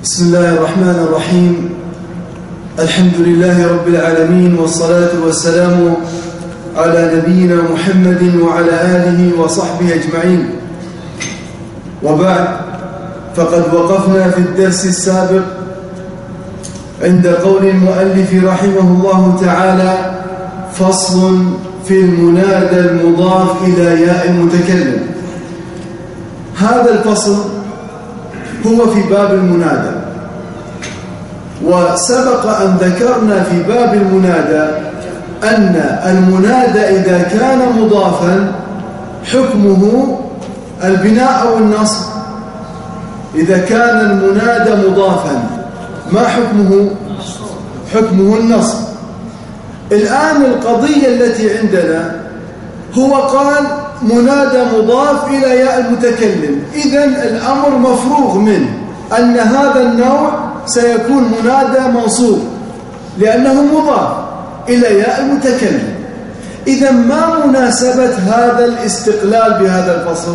بسم الله الرحمن الرحيم. الحمد لله رب العالمين، والصلاة والسلام على نبينا محمد وعلى آله وصحبه أجمعين. وبعد، فقد وقفنا في الدرس السابق عند قول المؤلف رحمه الله تعالى: فصل في المنادى المضاف إلى ياء المتكلم. هذا الفصل هو في باب المنادى، وسبق أن ذكرنا في باب المنادى أن المنادى إذا كان مضافا حكمه البناء أو النصب. إذا كان المنادى مضافا ما حكمه؟ حكمه النصب. الآن القضية التي عندنا هو قال منادى مضاف إلى ياء المتكلم، إذن الأمر مفروغ منه أن هذا النوع سيكون منادى منصوب لأنه مضاف إلى ياء المتكلم. إذن ما مناسبة هذا الاستقلال بهذا الفصل؟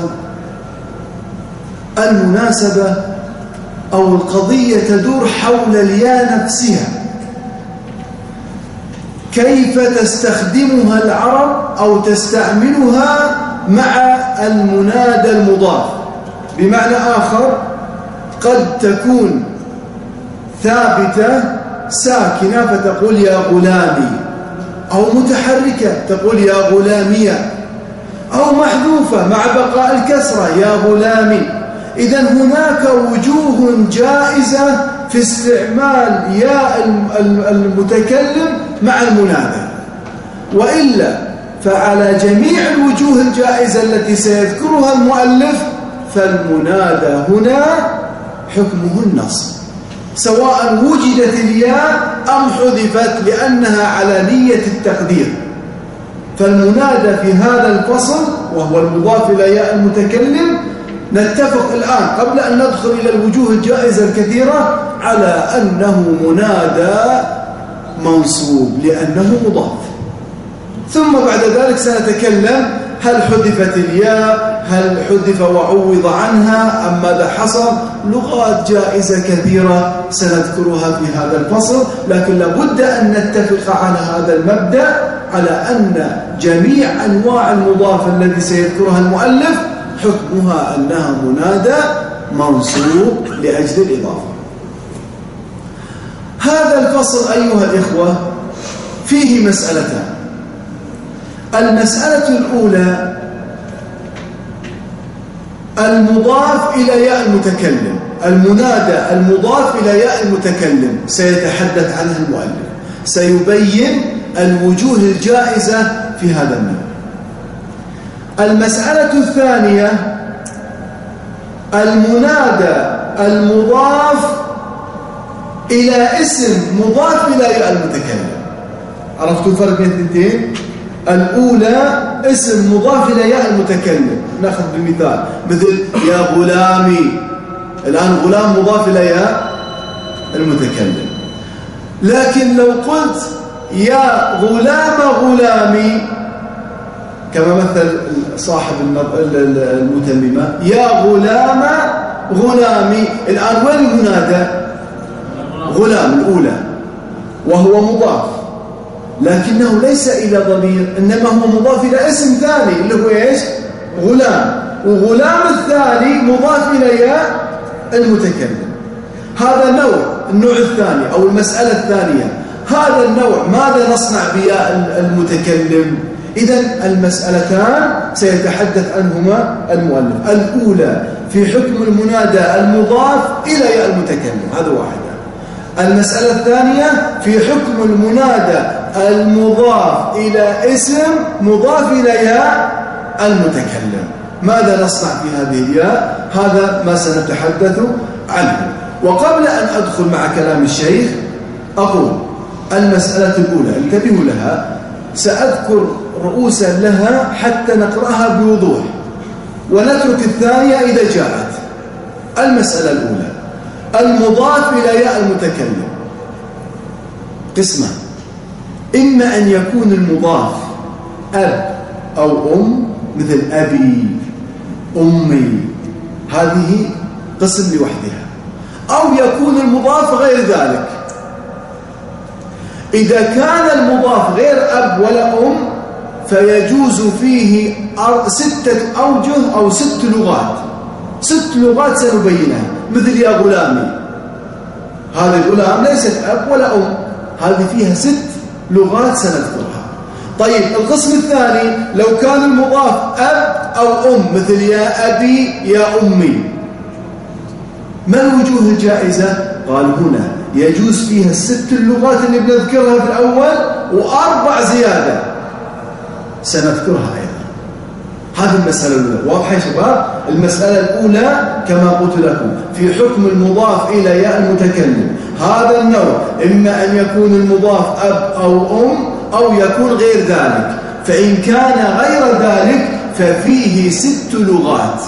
المناسبة أو القضية تدور حول الياء نفسها، كيف تستخدمها العرب أو تستعملها مع المنادى المضاف. بمعنى آخر، قد تكون ثابتة ساكنة فتقول يا غلامي، أو متحركة تقول يا غلامية، أو محذوفة مع بقاء الكسرة يا غلامي. إذن هناك وجوه جائزة في استعمال ياء المتكلم مع المنادى، وإلا فعلى جميع الوجوه الجائزة التي سيذكرها المؤلف فالمنادى هنا حكمه النصب، سواء وجدت الياء أم حذفت لأنها على نية التقدير. فالمنادى في هذا الفصل وهو المضاف إلى ياء المتكلم نتفق الآن قبل أن ندخل إلى الوجوه الجائزة الكثيرة على أنه منادى منصوب لأنه مضاف. ثم بعد ذلك سنتكلم هل حذفت الياء، هل حذف وعوض عنها، أم ماذا حصل. لغات جائزة كثيرة سنذكرها في هذا الفصل، لكن لابد أن نتفق على هذا المبدأ، على أن جميع أنواع المضاف الذي سيذكرها المؤلف حكمها أنها منادى منصوب لأجل الإضافة. هذا الفصل أيها الإخوة فيه مسألتان. المسألة الأولى المضاف إلى ياء المتكلم، المنادى المضاف إلى ياء المتكلم سيتحدث عنه المؤلف، سيبين الوجوه الجائزة في هذا النوع. المسألة الثانية المنادى المضاف إلى اسم مضاف إلى ياء المتكلم. عرفتوا الفرق بين الاثنتين؟ الأولى اسم مضاف إلى ياء المتكلم، نأخذ بمثال مثل يا غلامي. الآن غلام مضاف إلى ياء المتكلم، لكن لو قلت يا غلام غلامي كما مثل صاحب المتممة يا غلام غلامي، الآن وين المنادى؟ غلام الأولى وهو مضاف، لكنه ليس إلى ضمير، إنما هو مضاف إلى اسم ثاني اللي هو إيش؟ غلام. وغلام الثاني مضاف إلى ياء المتكلم. هذا النوع الثاني أو المسألة الثانية. هذا النوع ماذا نصنع بياء المتكلم؟ إذن المسألتان سيتحدث عنهما المؤلف. الأولى في حكم المنادى المضاف إلى ياء المتكلم، هذا واحدة. المسألة الثانية في حكم المنادى المضاف إلى اسم مضاف إلى ياء المتكلم. ماذا نصنع في هذه الياء؟ هذا ما سنتحدث عنه. وقبل أن أدخل مع كلام الشيخ أقول المسألة الأولى انتبهوا لها، سأذكر رؤوسا لها حتى نقرأها بوضوح، ونترك الثانية إذا جاءت. المسألة الأولى المضاف إلى ياء المتكلم قسمان: إما أن يكون المضاف أب أو أم، مثل أبي أمي، هذه قسم لوحدها. أو يكون المضاف غير ذلك. إذا كان المضاف غير أب ولا أم فيجوز فيه 6 أوجه أو 6 لغات. 6 لغات سنبينها، مثل يا غلامي، هذا الغلام ليست أب ولا أم، هذه فيها 6 لغات سنذكرها. طيب القسم الثاني لو كان المضاف أب أو أم، مثل يا أبي يا أمي، ما الوجوه الجائزة؟ قال هنا يجوز فيها 6 اللغات اللي بنذكرها في الأول و4 زيادة سنذكرها أيضا. هذه المسألة الأولى. واضحة يا شباب؟ المسألة الأولى كما قلت لكم في حكم المضاف إلى ياء المتكلم، هذا النوع إما أن يكون المضاف أب أو أم أو يكون غير ذلك. فإن كان غير ذلك ففيه 6 لغات.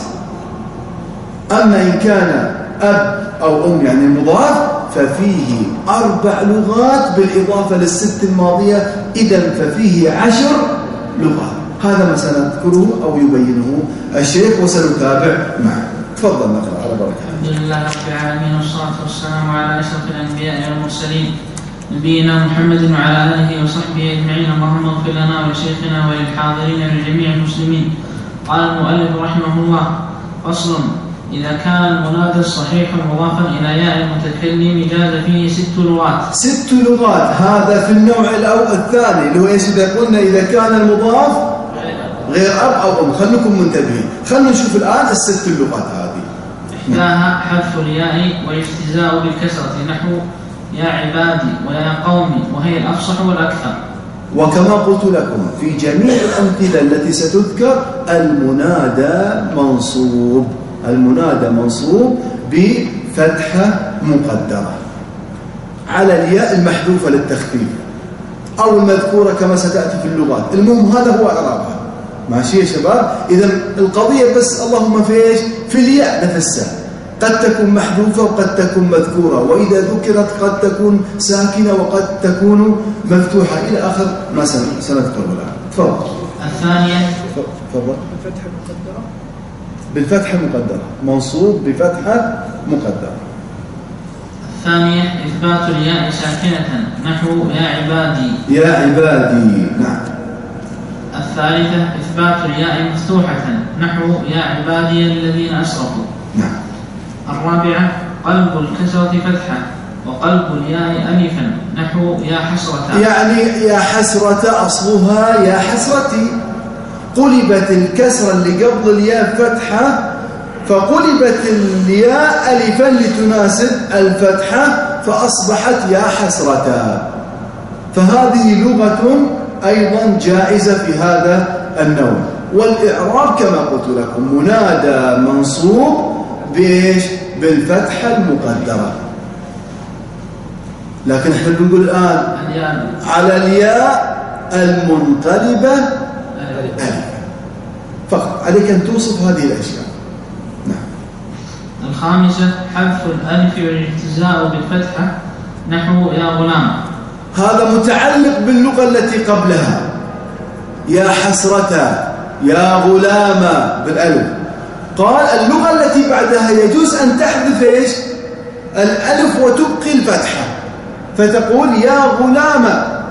أما إن كان أب أو أم يعني المضاف ففيه 4 لغات بالإضافة لل6 الماضية، إذن ففيه 10 لغات. هذا ما سنذكره أو يبينه الشيخ وسنتابع معه. تفضل نقرأ على بركة. الحمد لله رب العالمين والصلاة والسلام على أشرف الأنبياء والمرسلين نبينا محمد وعلى آله وصحبه أجمعين. اللهم اغفر لنا ولشيخنا وللحاضرين ولجميع المسلمين. قال المؤلف رحمه الله: فصل: إذا كان المنادى الصحيح مضافا إلى ياء المتكلم جاز فيه 6 لغات. 6 لغات، هذا في النوع الثاني اللي هو ايش؟ إذا قلنا إذا كان المضاف غير أب أو أم. خلكم منتبهين، خلنا نشوف الآن ال6 اللغات هذه. إحداها حذف الياء والاجتزاء بالكسرة، نحو يا عبادي ويا قومي، وهي الأفصح والأكثر. وكما قلت لكم في جميع الأمثلة التي ستذكر المنادى منصوب. المنادى منصوب بفتحة مقدرة على الياء المحذوفة للتخفيف أو المذكورة كما ستأتي في اللغات. المهم هذا هو إعرابها. ماشي يا شباب؟ إذا القضية بس اللهم في إيش؟ في الياء نفسها، قد تكون محذوفة وقد تكون مذكورة، وإذا ذكرت قد تكون ساكنة وقد تكون مفتوحة إلى آخر ما سنذكره الآن. تفضل. الثانية تفضل. بالفتحة مقدرة. بالفتحة مقدرة، منصوب بفتحة مقدرة. الثانية إثبات الياء ساكنة، نحو يا عبادي. يا عبادي، نعم. الثالثة إثبات الياء مفتوحة، نحو يا عبادي الذين أسرفوا. نعم. الرابعة قلب الكسرة فتحة وقلب الياء ألفا، نحو يا حسرة. يعني يا حسرة أصلها يا حسرتي، قلبت الكسرة اللي قبل الياء فتحة فقلبت الياء ألفا لتناسب الفتحة فأصبحت يا حسرة. فهذه لغة أيضا جائزة في هذا النوع. والإعراب كما قلت لكم منادى منصوب بإيش؟ بالفتحة المقدرة. لكن احنا بنقول الآن على الياء المنقلبة ألف فقط. عليك أن توصف هذه الأشياء. نعم. الخامسة حذف الألف والاجتزاء بالفتحة، نحو يا غلام. هذا متعلق باللغة التي قبلها، يا حسرة يا غلام بالألف. قال اللغة التي بعدها يجوز أن تحذف إيش؟ الألف وتبقي الفتحة، فتقول يا غلام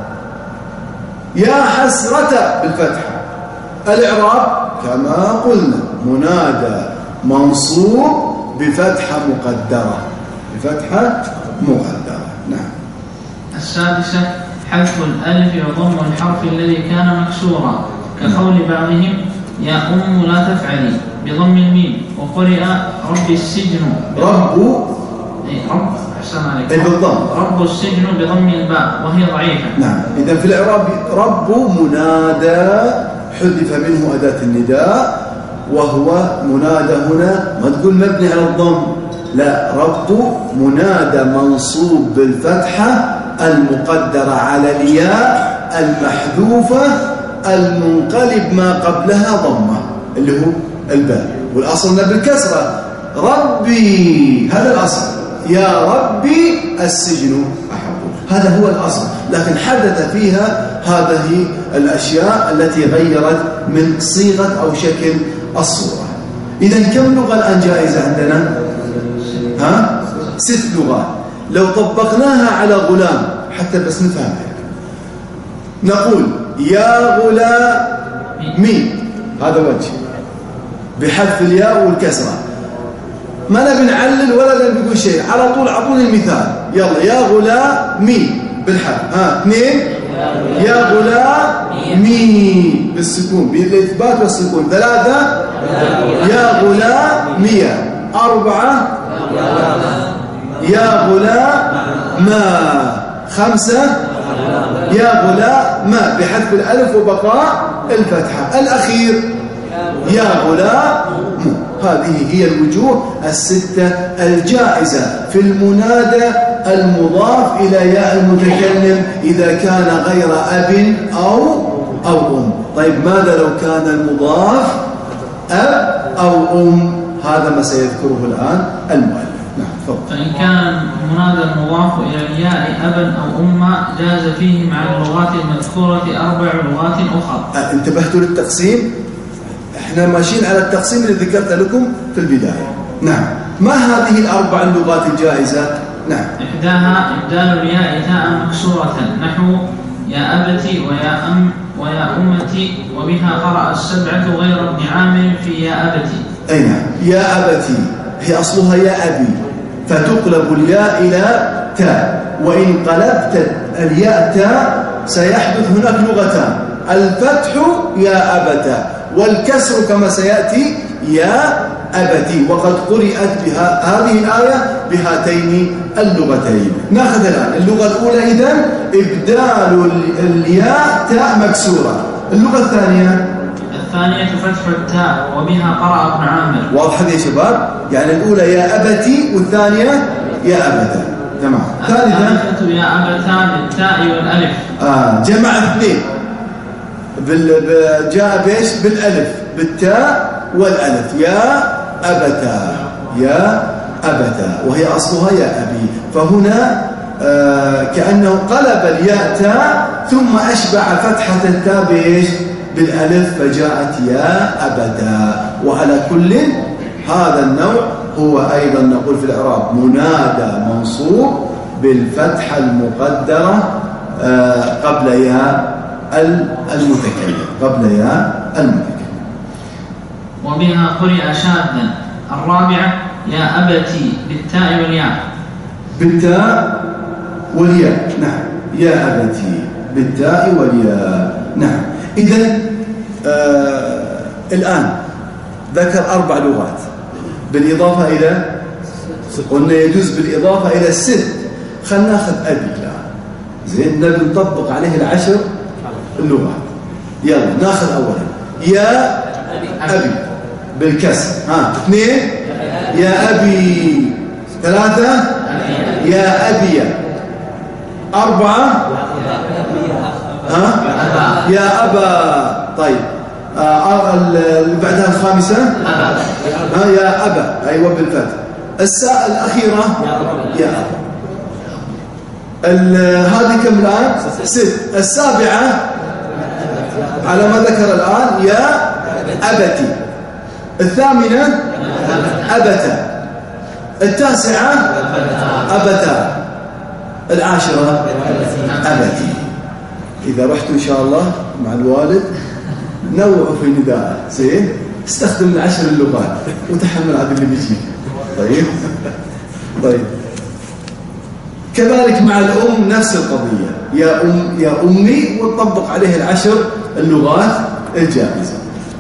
يا حسرة بالفتحة. الإعراب كما قلنا منادى منصوب بفتحة مقدرة، بفتحة مقدرة. نعم. السادسة حذف الألف وضم الحرف الذي كان مكسورا، كقول بعضهم يا أم لا تفعلي بضم الميم، وقرئ رب السجن رب أحسن عليك بالضم رب السجن بضم الباء وهي ضعيفة. نعم. إذا في الإعراب رب منادى حذف منه أداة النداء، وهو منادى هنا ما تقول مبني على الضم، لا، رب منادى منصوب بالفتحة المقدرة على الياء المحذوفة المنقلب ما قبلها ضمة اللي هو الباء، والأصل بالكسرة ربي، هذا الأصل، يا ربي السجن أحب، هذا هو الأصل. لكن حدث فيها هذه الأشياء التي غيرت من صيغة أو شكل الصورة. إذن كم لغة الآن جائزة عندنا؟ ها؟ 6 لغات. لو طبقناها على غلام حتى بس نفهمها، نقول يا غلامي، هذا وجه بحذف الياء والكسرة، ما نبي نعلل ولا نبي نقول شيء، على طول أعطوني المثال. يلا يا غلامي بالحذف. 2 يا غلامي بالسكون، بالإثبات والسكون. 3 يا غلامية. 4 يا غلاما. 5 يا غلاما بحذف الألف وبقاء الفتحة. الأخير يا غلام. هذه هي الوجوه 6 الجائزة في المنادى المضاف إلى ياء المتكلم إذا كان غير أب أو أم. طيب ماذا لو كان المضاف أب أو أم؟ هذا ما سيذكره الآن المؤلف. نعم تفضل. فإن كان المنادى المضاف إلى الياء أبا أو أما جاز فيه مع اللغات المذكورة 4 لغات أخرى. انتبهتوا للتقسيم؟ احنا ماشيين على التقسيم اللي ذكرت لكم في البداية. نعم. ما هذه ال4 اللغات الجائزة؟ نعم. إحداها إبدال الياء تاء مكسورة نحو يا أبتي ويا أمتي، وبها قرأ 7 غير ابن عامر في يا أبتي. أي نعم. يا أبتي هي أصلها يا أبي، فتقلب الياء إلى تاء، وإن قلبت الياء تاء سيحدث هناك لغتان: الفتح يا أبتا، والكسر كما سيأتي يا أبتي. وقد قرأت بها هذه الآية بهاتين اللغتين. نأخذ الآن اللغة الأولى إذن إبدال الياء تاء مكسورة. اللغة الثانية فتح التاء، وبها قرأ ابن عامر. واضح يا شباب؟ يعني الأولى يا أبتي والثانية يا أبتا. تمام. الثالثة يا أبتا بالتاء والألف. جمع 2 جاء بيش بالألف، بالتاء والألف. يا أبتا، يا أبتا، وهي أصلها يا أبي. فهنا كأنه قلب الياء تاء ثم أشبع فتحة التاء بيش بالألف، فجاءت يا أبتا. وعلى كل هذا النوع هو أيضا نقول في الإعراب منادى منصوب بالفتحة المقدرة قبل يا المتكلم، قبل يا المتكلم. وبها قرئ شاذا. 4 يا أبتي بالتاء والياء. بالتاء والياء. نعم. يا أبتي بالتاء والياء. نعم. إذن الآن ذكر 4 لغات بالإضافة إلى، قلنا يجوز بالإضافة إلى 6. خلنا ناخذ أبي الآن. زين، نبي نطبق عليه 10 اللغات. يلا ناخذ أولا يا أبي بالكسر. 2 يا أبي. 3 يا أبي. 4 يا أبا. طيب اللي بعدها 5 يا أبا. أيوة بالفتح. الساء الأخيرة يا أبا. هذه كم الآن؟ 6. 7 على ما ذكر الآن يا أبتي. 8 أبتا. 9 أبتا. 10 أبتي. إذا رحت إن شاء الله مع الوالد نوعوا في نداء. زين، استخدم 10 اللغات وتحمل عاد اللي بيجيك. طيب كذلك مع الأم نفس القضية، يا أمي، وتطبق عليه 10 اللغات الجائزة.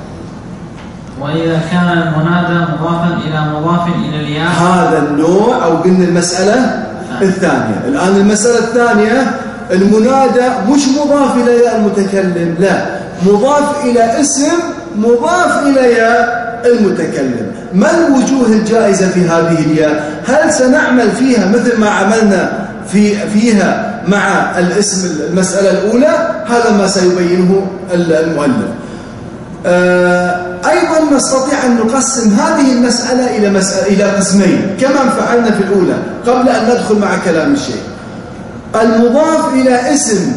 وإذا كان المنادى مضافا إلى مضاف إلى الياء، هذا النوع، أو قلنا المسألة الثانية. الآن المسألة الثانية المنادى مش مضاف إلى ياء المتكلم، لا، مضاف إلى اسم مضاف إلى ياء المتكلم. ما الوجوه الجائزة في هذه الياء؟ هل سنعمل فيها مثل ما عملنا فيها مع الاسم المسألة الأولى؟ هذا ما سيبينه المؤلف. أيضا نستطيع أن نقسم هذه المسألة إلى قسمين كما فعلنا في الأولى قبل أن ندخل مع كلام الشيخ. المضاف إلى اسم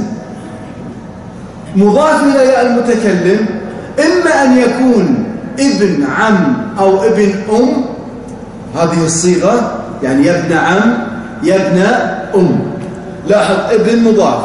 مضاف إلى ياء المتكلم، إما أن يكون ابن عم أو ابن أم، هذه الصيغة يعني يا ابن عم، يا ابن أم. لاحظ ابن مضاف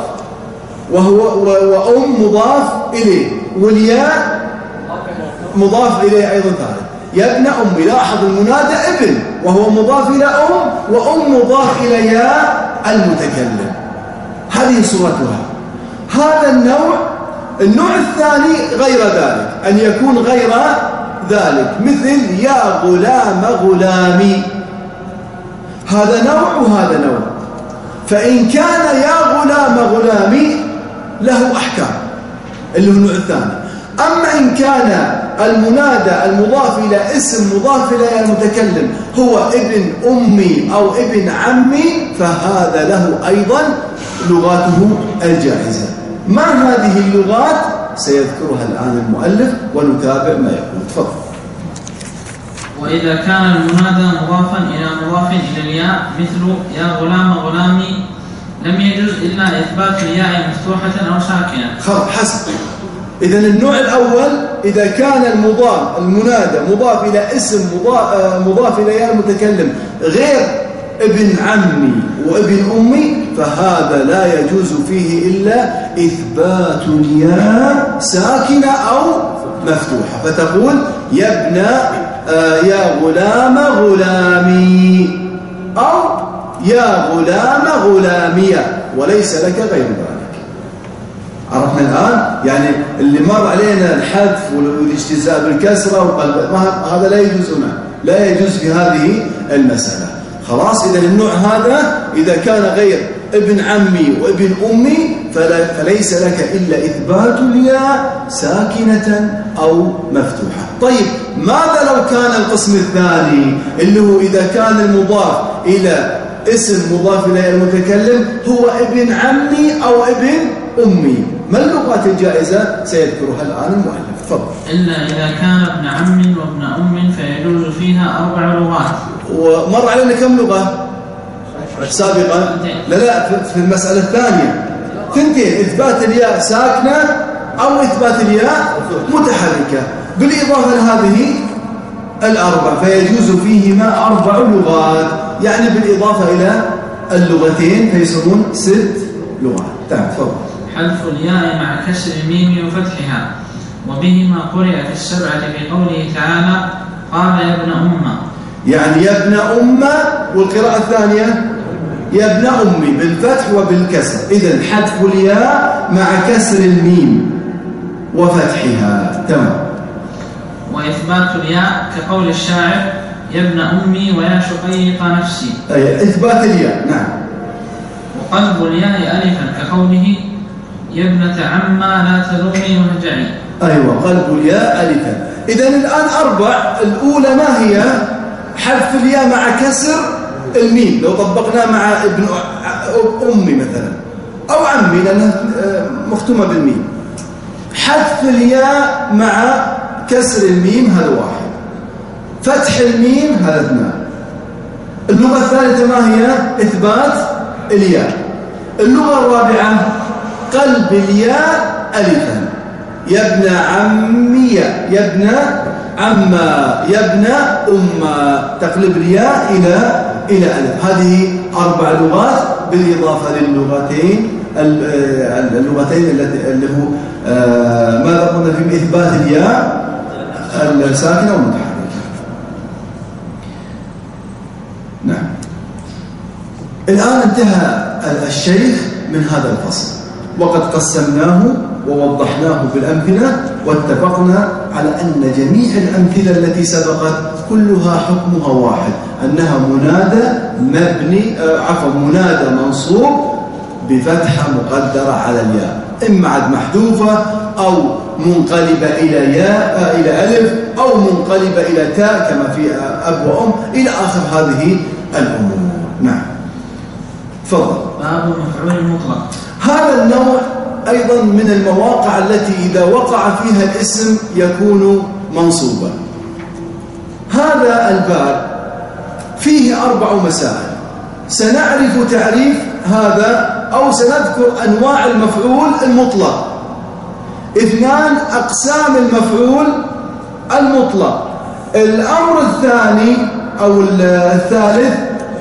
وأم مضاف إليه، والياء مضاف إليه أيضا ثالث. يا ابن أم، لاحظ المنادى ابن وهو مضاف إلى أم، وأم مضاف إلى ياء المتكلم. هذه صورتها. هذا النوع الثاني غير ذلك، أن يكون غير ذلك، مثل يا غلام غلامي، هذا نوع وهذا نوع. فإن كان يا غلام غلامي له أحكام اللي هو النوع الثاني. أما إن كان المنادى المضاف إلى اسم مضاف إلى المتكلم هو ابن أمي أو ابن عمي، فهذا له أيضا لغاته الجائزة. ما هذه اللغات سيذكرها الآن المؤلف ونتابع ما يقول. تفضل. وإذا كان المنادى مضافا إلى مضاف إلى الياء مثل يا غلام غلامي لم يجوز إلا إثبات الياء مفتوحة أو ساكنة. خلاص، حسب. إذن النوع الأول إذا كان المنادى مضاف إلى اسم مضاف إلى ياء المتكلم غير ابن عمي وابن أمي، فهذا لا يجوز فيه إلا إثبات الياء ساكنة أو مفتوحة، فتقول يا غلام غلامي أو يا غلام غلامية، وليس لك غير ذلك. عرفنا الآن؟ يعني اللي مر علينا الحذف والاجتزاء بالكسرة هذا لا يجوز هنا، لا يجوز في هذه المسألة. خلاص. إذا النوع هذا إذا كان غير ابن عمي وابن أمي فليس لك إلا إثبات الياء ساكنة أو مفتوحة. طيب، ماذا لو كان القسم الثاني اللي هو إذا كان المضاف إلى اسم مضاف إلى المتكلم هو ابن عمي أو ابن أمي؟ ما اللغات الجائزة؟ سيذكرها الآن المؤلف. تفضل. إلا إذا كان ابن عم وابن أم فيجوز فيها 4 لغات. ومر علينا كم لغة سابقا؟ لا في المسألة الثانية 2، إثبات الياء ساكنة أو إثبات الياء متحركة، بالإضافة لهذه 4 فيجوز فيهما 4 لغات، يعني بالإضافة إلى اللغتين فيصيرون 6 لغات. تفضل. حذف الياء مع كسر الميم وفتحها، وبهما قرئ في السبعة في قوله تعالى قال يا ابن أمة، يعني يا ابن أمة، والقراءة الثانية يا ابن أمي بالفتح وبالكسر. إذن حذف الياء مع كسر الميم وفتحها. تمام. وإثبات الياء كقول الشاعر يا ابن أمي ويا شقيق نفسي، أي إثبات الياء. نعم. وقلب الياء ألفا كقوله يا ابنة عما لا تلومي وهجعي. أيوة، قلب الياء ألفا. إذن الآن 4. الأولى ما هي؟ حذف الياء مع كسر الميم، لو طبقناه مع ابن أمي مثلا أو عمي لأنها مختومة بالميم. حذف الياء مع كسر الميم هذا 1، فتح الميم هذا 2. اللغة الثالثة ما هي؟ إثبات الياء. اللغة الرابعة قلب الياء ألفا، يا ابن عمي، يا ابن عما، يا ابن أمة، تقلب الياء إلى ألف. هذه 4 لغات بالإضافة للغتين اللي هو ماذا قلنا في إثبات الياء الساكنة والمتحركة. نعم. الآن انتهى الشيخ من هذا الفصل، وقد قسمناه ووضحناه بالأمثلة، واتفقنا على أن جميع الأمثلة التي سبقت كلها حكمها واحد، أنها منادى منصوب بفتحة مقدرة على الياء، إما عد محذوفة أو منقلبة إلى ألف أو منقلبة إلى تاء كما في أب وأم إلى آخر هذه الأمور. نعم. تفضل. باب مفعول مطلق. هذا النوع أيضا من المواقع التي إذا وقع فيها الاسم يكون منصوبا. هذا الباب فيه 4 مسائل، سنعرف تعريف هذا أو سنذكر أنواع المفعول المطلق. 2 أقسام المفعول المطلق. الأمر الثاني أو الثالث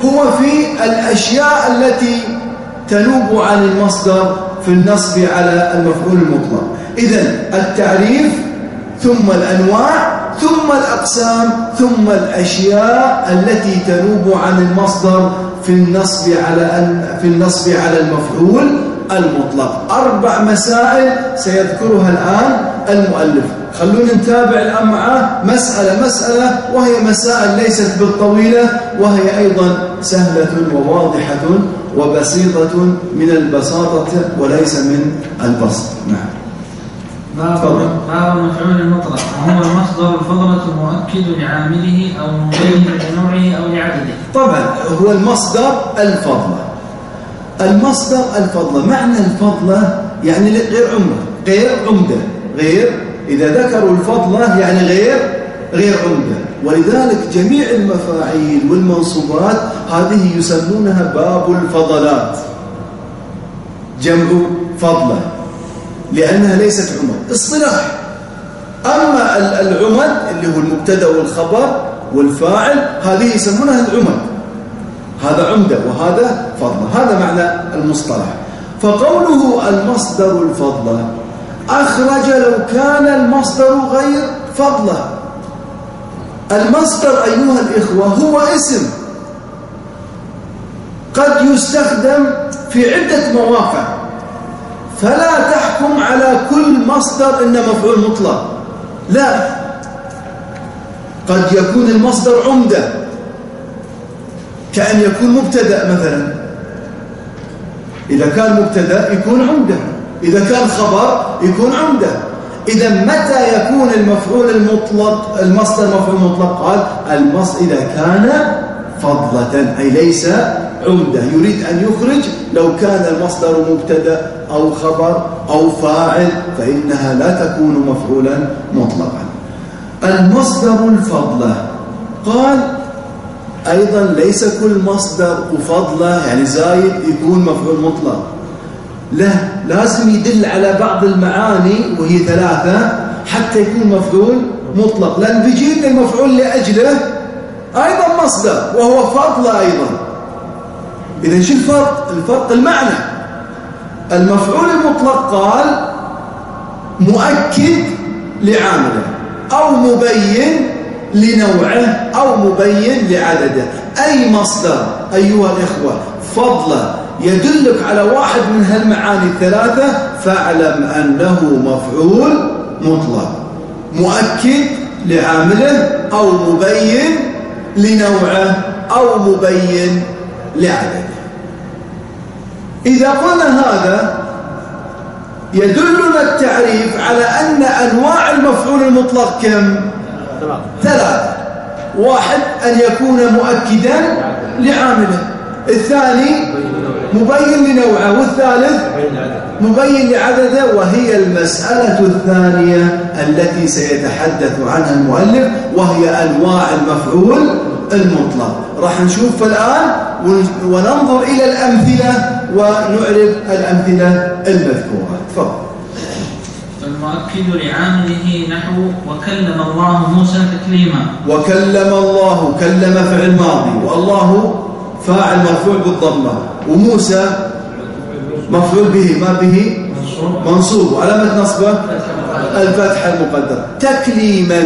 هو في الأشياء التي تنوب عن المصدر في النصب على المفعول المطلق. إذن التعريف ثم الأنواع ثم الأقسام ثم الأشياء التي تنوب عن المصدر في النصب على المفعول المطلق. 4 مسائل سيذكرها الآن المؤلف. خلونا نتابع الآن معاه مسألة وهي مسائل ليست بالطويلة، وهي أيضا سهلة وواضحة وبسيطة من البساطة وليس من البسط. نعم. باب المفعول المطلق وهو المصدر الفضلة المؤكد لعامله أو مبين لنوعه أو لعدده. طبعا هو المصدر الفضلة. المصدر الفضلة، معنى الفضلة يعني غير عمدة، إذا ذكروا الفضلة يعني غير عمدة. ولذلك جميع المفاعيل والمنصوبات هذه يسمونها باب الفضلات، جمع فضلة، لأنها ليست عمد اصطلاح. أما العمد اللي هو المبتدأ والخبر والفاعل هذه يسمونها العمد، هذا عمدة وهذا فضلة، هذا معنى المصطلح. فقوله المصدر الفضلة أخرج لو كان المصدر غير فضلة. المصدر أيها الإخوة هو اسم قد يستخدم في عدة مواقع، فلا تحكم على كل مصدر إنه مفعول مطلق، لا، قد يكون المصدر عمدة كأن يكون مبتدأ مثلا، إذا كان مبتدأ يكون عمدة، إذا كان خبر يكون عمدة. إذا متى يكون المفعول المطلق المصدر مفعول مطلق؟ قال إذا كان فضلة، أي ليس عمدة، يريد أن يخرج لو كان المصدر مبتدأ أو خبر أو فاعل فإنها لا تكون مفعولا مطلقا. المصدر الفضلة قال أيضا ليس كل مصدر وفضلة يعني زايد يكون مفعول مطلق، لا، لازم يدل على بعض المعاني وهي 3 حتى يكون مفعول مطلق، لأن بيجيب المفعول لأجله أيضا مصدر وهو فضلة أيضا. إذن شو الفرق المعنى. المفعول المطلق قال مؤكد لعامله أو مبين لنوعه أو مبين لعدده. أي مصدر أيها الإخوة فضلة يدلك على واحد من هالمعاني 3 فاعلم أنه مفعول مطلق، مؤكد لعامله أو مبين لنوعه أو مبين لعدده. إذا قلنا هذا يدلنا التعريف على أن أنواع المفعول المطلق كم؟ 3. 1 أن يكون مؤكدا لعامله، الثاني مبين لنوعه، والثالث مبين لعدده. وهي المسألة الثانية التي سيتحدث عنها المؤلف وهي أنواع المفعول المطلق. راح نشوف الآن وننظر إلى الأمثلة ونعرف الأمثلة المذكورة. تفضل. المؤكد لعامله نحو وكلم الله موسى تكليما. وكلم الله، كلم فعل ماضي، والله فاعل مرفوع بالضمة، وموسى مفعول به ما به منصوب وعلامة نصبه الفتحة المقدرة. تكليما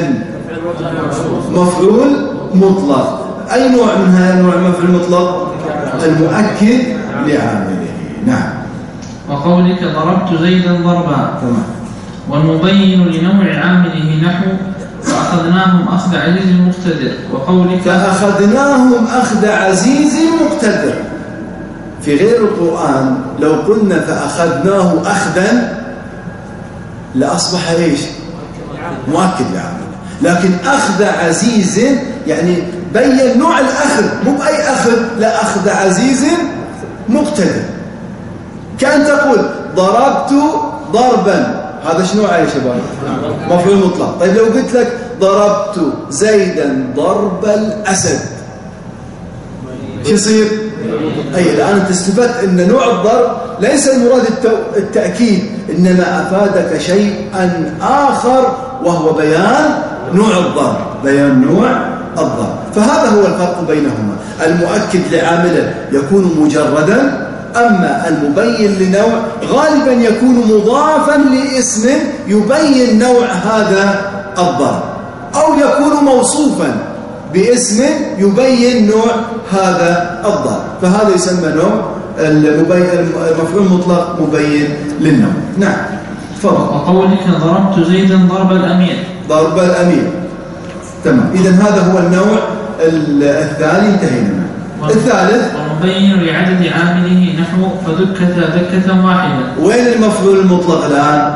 مفعول مطلق. أي نوع من هذا النوع المفعول المطلق؟ المؤكد لعامله. نعم. وقولك ضربت زيدا ضربا. تمام. والمبين لنوع عامله نحو فأخذناهم أخذ عزيز مقتدر. وقولك فأخذناهم أخذ عزيز مقتدر. في غير القرآن لو قلنا فأخذناه أخذا لأصبح إيش؟ مؤكد لعامله. لكن أخذ عزيز يعني بين نوع الأخذ، مو بأي أخذ، لا، أخذ عزيز مقتدر. كأن تقول ضربت ضربا، هذا شنو يا شباب؟ مفعول مطلق. طيب لو قلت لك ضربت زيدا ضرب الأسد، شو يصير؟ أي الآن تستفدت أن نوع الضرب ليس المراد التأكيد، إنما أفادك شيئا آخر وهو بيان نوع الضرب، بيان نوع الضرب. فهذا هو الفرق بينهما. المؤكد لعامله يكون مجردا، أما المبين لنوع غالبا يكون مضافا لاسم يبين نوع هذا الضرب، أو يكون موصوفا باسم يبين نوع هذا الضرب. فهذا يسمى نوع المفعول المطلق مبين للنوع. نعم تفضل. وقولك ضربت زيدا ضرب الأمير. ضرب الأمير، تمام. إذن هذا هو النوع الثاني، انتهينا منه. الثالث والمبين لعدد عامله نحو فدكة دكة واحدة. وين المفعول المطلق الآن؟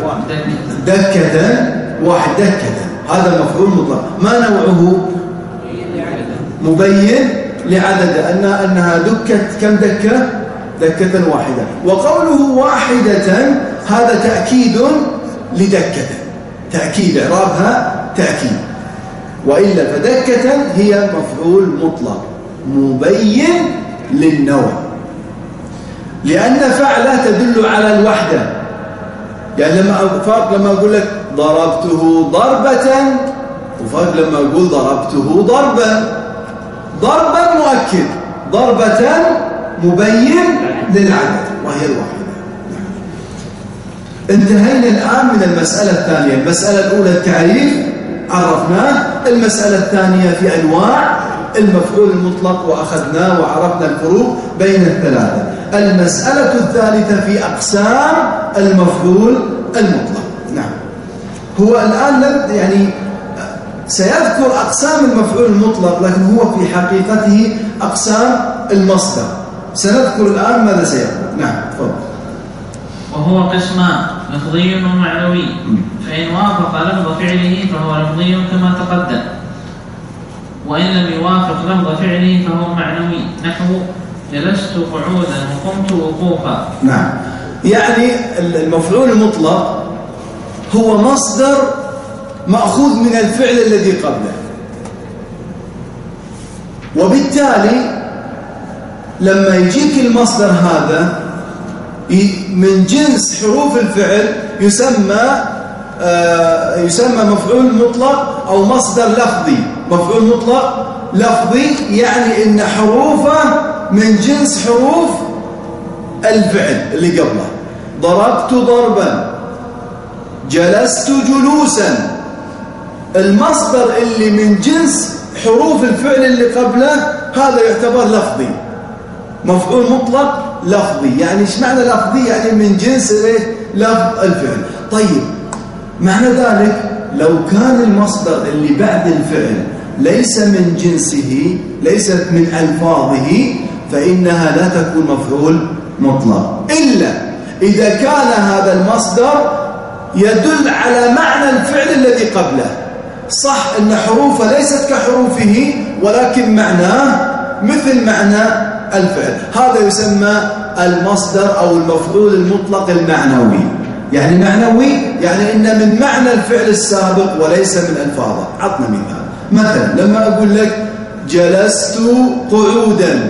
دكة واحد، دكة، هذا مفعول مطلق. ما نوعه؟ مبين لعدد، أنها دكة كم دكة؟ دكة واحدة. وقوله واحدة هذا تأكيد لدكة، تأكيد، إعرابها تأكيد. وإلا فدكة هي مفعول مطلق مبين للنوع، لأن فعله تدل على الوحدة. يعني لما أقول لك ضربته ضربة، وفرق لما أقول ضربته ضربا. ضربا مؤكد، ضربة مبين للعدد وهي الوحدة. انتهينا الآن من المسألة الثانية. المسألة الأولى التعريف عرفناه، المسألة الثانية في أنواع المفعول المطلق وأخذناه وعرفنا الفروق بين الثلاثة. المسألة الثالثة في أقسام المفعول المطلق. نعم، هو الآن يعني سيذكر أقسام المفعول المطلق، لكن هو في حقيقته أقسام المصدر. سنذكر الآن ماذا سيقول. نعم تفضل. وهو قسمان، لفظي ومعنوي، فإن وافق لفظ فعله فهو لفظي كما تقدم، وإن لم يوافق لفظ فعله فهو معنوي، نحو جلست قعودا وقمت وقوفا. نعم، يعني المفعول المطلق هو مصدر مأخوذ من الفعل الذي قبله، وبالتالي لما يجيك المصدر هذا من جنس حروف الفعل يسمى مفعول مطلق أو مصدر لفظي. مفعول مطلق لفظي يعني إن حروفه من جنس حروف الفعل اللي قبله. ضربت ضربا، جلست جلوسا. المصدر اللي من جنس حروف الفعل اللي قبله هذا يعتبر لفظي، مفعول مطلق لفظي. يعني ايش معنى لفظي؟ يعني من جنس لفظ الفعل. طيب، معنى ذلك لو كان المصدر اللي بعد الفعل ليس من جنسه، ليست من ألفاظه، فإنها لا تكون مفعول مطلق، إلا إذا كان هذا المصدر يدل على معنى الفعل الذي قبله. صح أن حروفه ليست كحروفه، ولكن معناه مثل معنى الفعل. هذا يسمى المصدر أو المفعول المطلق المعنوي. يعني معنوي يعني إن من معنى الفعل السابق وليس من ألفاظه. عطنا مثال. مثلا لما أقول لك جلست قعودا،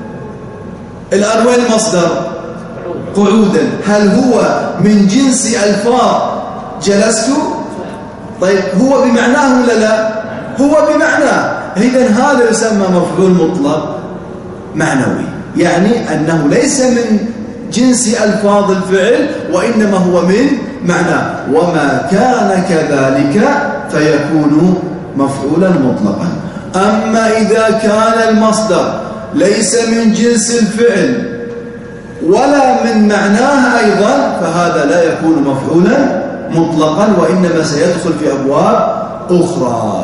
الآن وين المصدر؟ قعودا. هل هو من جنس ألفاظ جلست؟ طيب هو بمعناه ولا لا؟ هو بمعناه. إذن هذا يسمى مفعول مطلق معنوي، يعني أنه ليس من جنس ألفاظ الفعل، وإنما هو من معناه. وما كان كذلك فيكون مفعولا مطلقا. أما إذا كان المصدر ليس من جنس الفعل ولا من معناه أيضا، فهذا لا يكون مفعولا مطلقا، وإنما سيدخل في أبواب أخرى،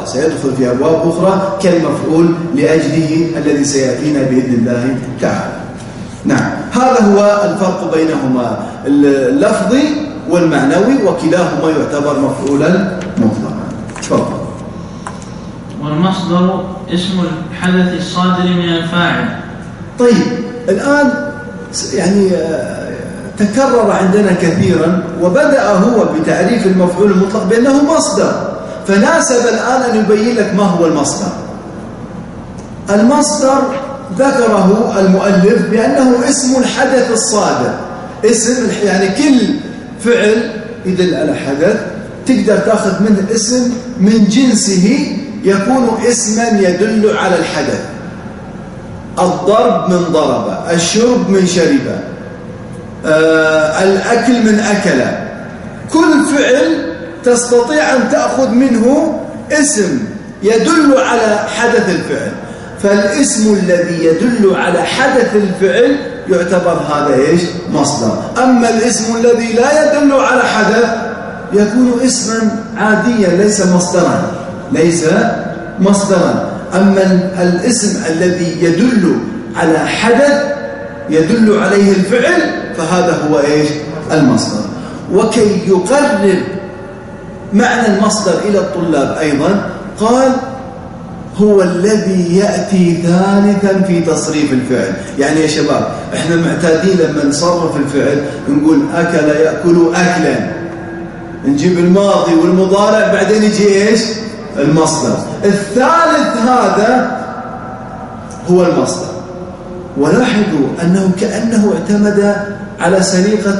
كالمفعول لأجله الذي سيأتينا بإذن الله تعالى. نعم، هذا هو الفرق بينهما اللفظي والمعنوي، وكلاهما يعتبر مفعولا مطلقا. تفضل. والمصدر اسم الحدث الصادر من الفاعل. طيب، الآن يعني تكرر عندنا كثيرا، وبدأ هو بتعريف المفعول المطلق بأنه مصدر، فناسب الآن أن يبين لك ما هو المصدر. المصدر ذكره المؤلف بأنه اسم الحدث الصادر. اسم يعني كل فعل يدل على حدث تقدر تأخذ منه اسم من جنسه يكون اسما يدل على الحدث. الضرب من ضرب، الشرب من شرب، الأكل من أكل. كل فعل تستطيع أن تأخذ منه اسم يدل على حدث الفعل، فالاسم الذي يدل على حدث الفعل يعتبر هذا إيش؟ مصدر. أما الاسم الذي لا يدل على حدث يكون اسما عاديا ليس مصدرا، ليس مصدرا. أما الاسم الذي يدل على حدث يدل عليه الفعل فهذا هو إيش؟ المصدر. وكي يقرب معنى المصدر إلى الطلاب أيضا قال هو الذي يأتي ثالثا في تصريف الفعل. يعني يا شباب احنا معتادين لما نصرف الفعل نقول أكل يأكل أكلا، نجيب الماضي والمضارع بعدين يجي إيش؟ المصدر. الثالث هذا هو المصدر. ولاحظوا أنه كأنه اعتمد على سليقة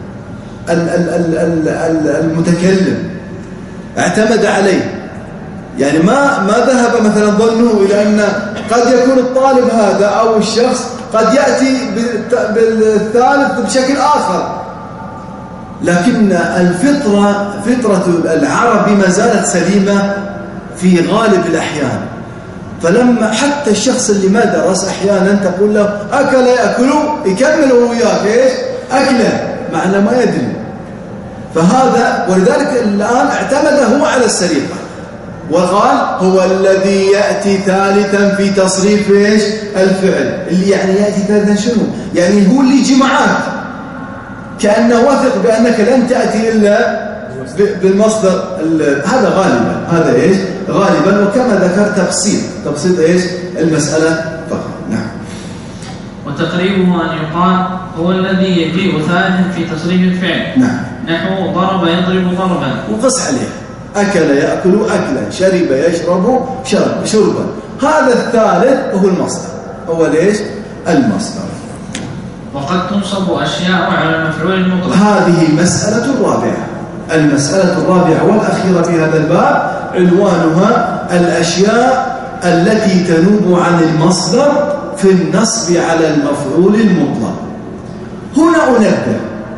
المتكلم، اعتمد عليه. يعني ما ذهب مثلا ظنه إلى أن قد يكون الطالب هذا أو الشخص قد يأتي بالثالث بشكل آخر، لكن الفطرة فطرة العرب ما زالت سليمة في غالب الأحيان. فلما حتى الشخص اللي ما درس أحيانا تقول له أكل يأكل يكمل وياك إيش؟ أكله، معنى ما يدري. فهذا ولذلك الآن اعتمد هو على السليقة وقال هو الذي يأتي ثالثا في تصريف إيش؟ الفعل. اللي يعني يأتي ثالثا شنو؟ يعني هو اللي يجي معاك، كأنه واثق بأنك لن تأتي إلا بالمصدر. هذا غالبا، هذا إيش؟ غالبا. وكما ذكر تبسيط إيش؟ المسألة فقط. نعم. وتقريبه أن يقال هو الذي يجيء ثالثا في تصريف الفعل. نعم. نحو ضرب يضرب ضربا، وقص عليه. أكل يأكل أكلا، شرب يشرب شربا. هذا الثالث هو المصدر، هو ليش؟ المصدر. وقد تنصب أشياء على المفعول المطلق. هذه المسألة الرابعة، المسألة الرابعة والأخيرة في هذا الباب، عنوانها الأشياء التي تنوب عن المصدر في النصب على المفعول المطلق. هنا أنبه،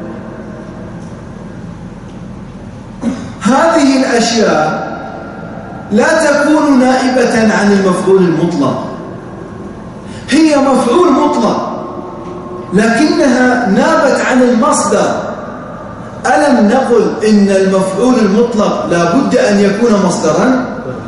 هذه الأشياء لا تكون نائبة عن المفعول المطلق، هي مفعول مطلق لكنها نابت عن المصدر. ألم نقل إن المفعول المطلق لا بد أن يكون مصدرا؟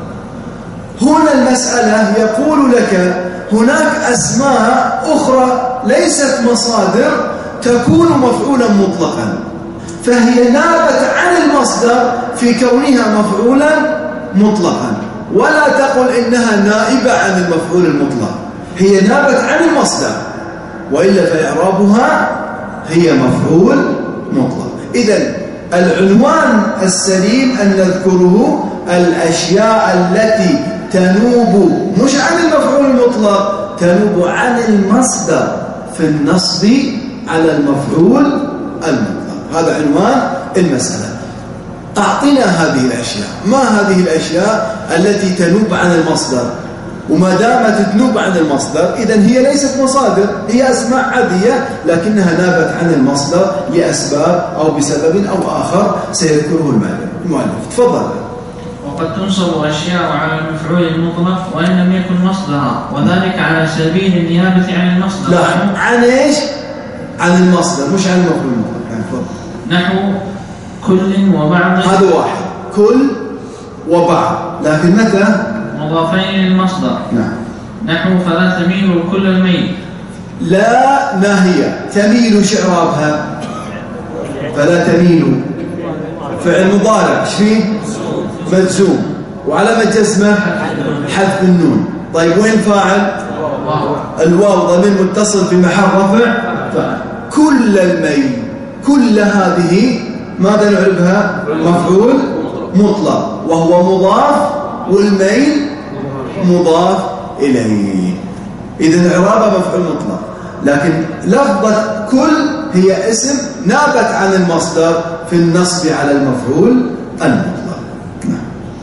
هنا المسألة يقول لك هناك أسماء أخرى ليست مصادر تكون مفعولا مطلقا، فهي نابت عن المصدر في كونها مفعولا مطلقا. ولا تقل إنها نائبة عن المفعول المطلق، هي نابت عن المصدر، وإلا فإعرابها هي مفعول مطلق. إذن العنوان السليم أن نذكره الأشياء التي تنوب مش عن المفعول المطلق، تنوب عن المصدر في النصب على المفعول المطلق. هذا عنوان المسألة. أعطنا هذه الأشياء. ما هذه الأشياء التي تنوب عن المصدر؟ وما دامت تنوب عن المصدر إذن هي ليست مصادر، هي أسماء عادية لكنها نابت عن المصدر لأسباب أو بسبب أو آخر سيذكره المؤلف. تفضل. وقد تنصب أشياء على المفعول المطلق وإن لم يكن مصدرها، وذلك على سبيل النيابة عن المصدر. لا، عن إيش؟ عن المصدر مش عن المفعول المطلق. يعني تفضل. نحو كل وبعض، هذا واحد، كل وبعض، لكن متى؟ مضافين للمصدر. نعم. نحو فلا تميل كل الميل. لا ناهية، تميل شعرابها فلا تميل فعل مضارع، ايش فيه؟ مجزوم، وعلامة جزمه حذف النون. طيب وين فاعل؟ الواو ضمير متصل في محل رفع فاعل. كل الميل، كل هذه ماذا نعرفها؟ مفعول مطلق، وهو مضاف، والميل مضاف إليه. إذن إعرابها مفعول مطلق، لكن لفظة كل هي اسم نابت عن المصدر في النصب على المفعول المطلق.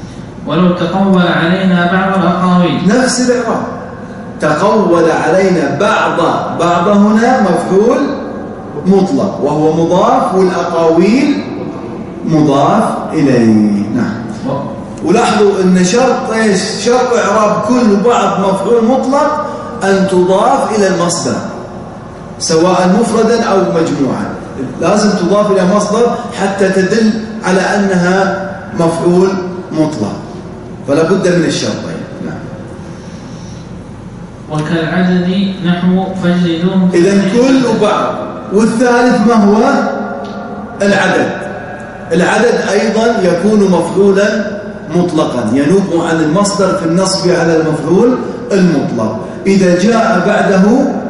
ولو تقول علينا بعض الأقاويل. نفس الإعراب، تقول علينا بعض هنا مفعول مطلق وهو مضاف، والأقاويل مضاف إليه. نعم. ولاحظوا أن شرط إيش؟ شرط إعراب كل بعض مفعول مطلق أن تضاف إلى المصدر سواء مفردا أو مجموعا، لازم تضاف إلى مصدر حتى تدل على أنها مفعول مطلق، فلا بد من الشرطين. نعم. وكالعدد نحو فاجلدوهم. إذن كل بعض. والثالث ما هو؟ العدد. العدد أيضا يكون مفعولا مطلقا، ينوب عن المصدر في النصب على المفعول المطلق إذا جاء بعده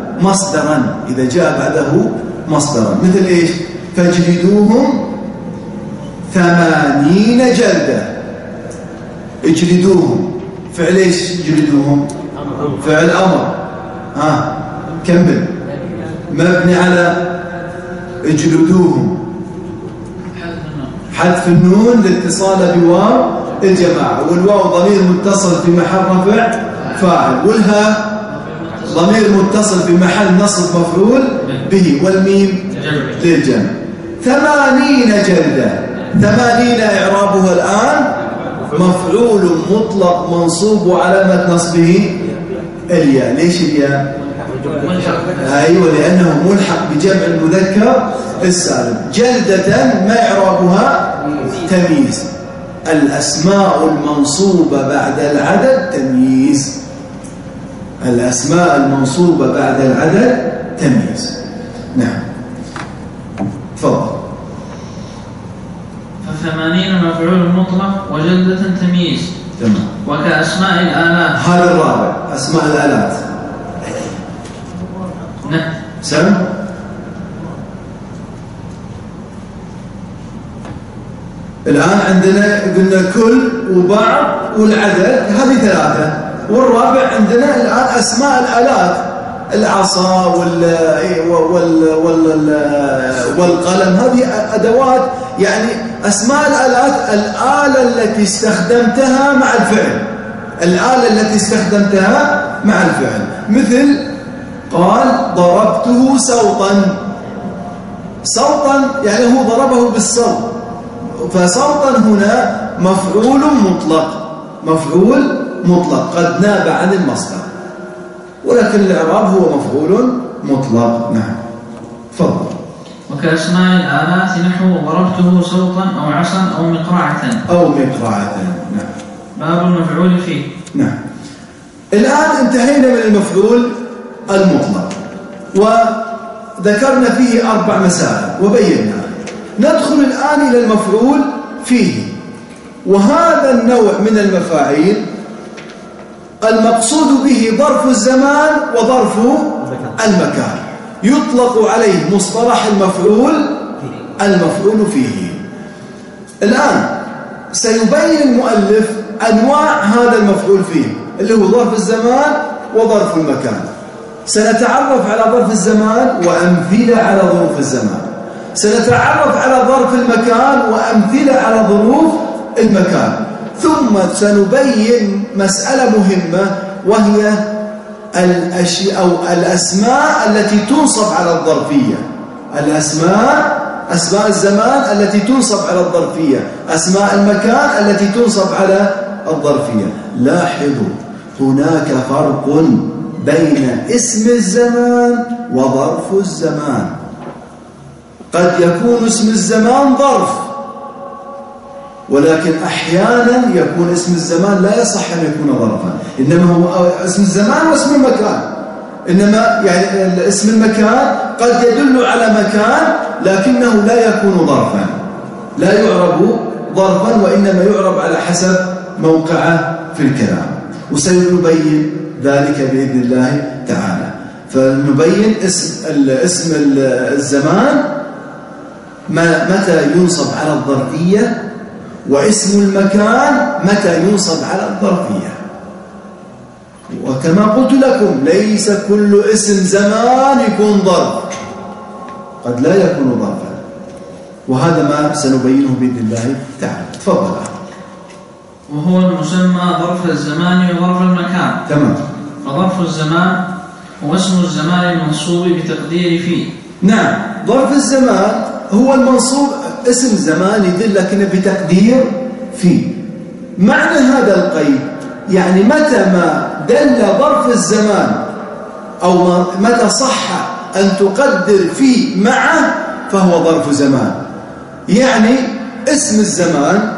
مصدرا، مثل إيش؟ فاجلدوهم 80 جلدة. اجلدوهم فعل إيش؟ اجلدوهم فعل أمر. كمل. مبني على اجلدوهم، حذف النون لاتصال بواو الجماعة، والواو ضمير متصل في محل رفع فاعل، والهاء ضمير متصل في محل نصب مفعول به، والميم للجمع. 80 جلدة. 80 إعرابها الآن مفعول مطلق منصوب وعلامة نصبه الياء. ليش الياء؟ أيوة، لأنه ملحق بجمع المذكر السالم. جلدة ما إعرابها؟ تمييز. الأسماء المنصوبة بعد العدد تمييز. الأسماء المنصوبة بعد العدد تمييز. نعم. تفضل. ف80 مفعول مطلق وجلدة تمييز. تمام. وكأسماء الآلات. هذا الرابع، أسماء الآلات. نعم. سم. الآن عندنا قلنا كل وبعض والعدد، هذه 3. والرابع عندنا الآن أسماء الآلات، العصا والقلم، هذه أدوات، يعني أسماء الآلات الآلة التي استخدمتها مع الفعل، الآلة التي استخدمتها مع الفعل. مثل قال ضربته صوتا يعني هو ضربه بالصوت، فصوتا هنا مفعول مطلق قد ناب عن المصدر، ولكن الإعراب هو مفعول مطلق. نعم. تفضل. وكأسماء الآلات نحو ضربته صوتا أو عصا أو مقرعة. نعم. باب المفعول فيه. نعم. الآن انتهينا من المفعول المطلق وذكرنا فيه 4 مسائل وبيناها. ندخل الآن إلى المفعول فيه، وهذا النوع من المفاعيل المقصود به ظرف الزمان وظرف المكان، يطلق عليه مصطلح المفعول فيه. الآن سيبين المؤلف أنواع هذا المفعول فيه اللي هو ظرف الزمان وظرف المكان. سنتعرف على ظرف الزمان وأمثلة على ظروف الزمان، سنتعرف على ظرف المكان وأمثلة على ظروف المكان، ثم سنبين مسألة مهمة وهي الأسماء التي تنصب على الظرفية. أسماء الزمان التي تنصب على الظرفية، أسماء المكان التي تنصب على الظرفية. لاحظوا هناك فرق بين اسم الزمان وظرف الزمان. قد يكون اسم الزمان ظرف، ولكن أحيانا يكون اسم الزمان لا يصح أن يكون ظرفا، إنما هو اسم الزمان واسم المكان. إنما يعني اسم المكان قد يدل على مكان لكنه لا يكون ظرفا، لا يعرب ظرفا، وإنما يعرب على حسب موقعه في الكلام، وسنبين ذلك بإذن الله تعالى. فنبين اسم الزمان متى ينصب على الظرفية، واسم المكان متى ينصب على الظرفية. وكما قلت لكم ليس كل اسم زمان يكون ظرف، قد لا يكون ظرفا، وهذا ما سنبينه بإذن الله تعالى. تفضل. وهو المسمى ظرف الزمان وظرف المكان. تمام. فظرف الزمان هو اسم الزمان المنصوب بتقدير فيه. نعم، ظرف الزمان هو المنصوب اسم زمان يدل لكنه بتقدير فيه. معنى هذا القيد يعني متى ما دل ظرف الزمان أو متى صح أن تقدر فيه معه فهو ظرف زمان. يعني اسم الزمان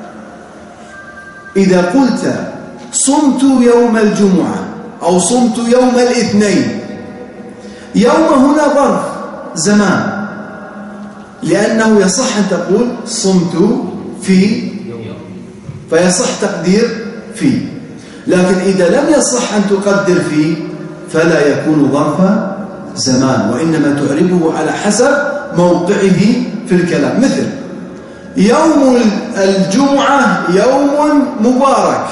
إذا قلت صمت يوم الجمعة أو صمت يوم الاثنين، يوم هنا ظرف زمان لأنه يصح أن تقول صمت في، فيصح تقدير فيه. لكن إذا لم يصح أن تقدر فيه فلا يكون ظرف زمان، وإنما تعربه على حسب موقعه في الكلام. مثل يوم الجمعة يوم مبارك.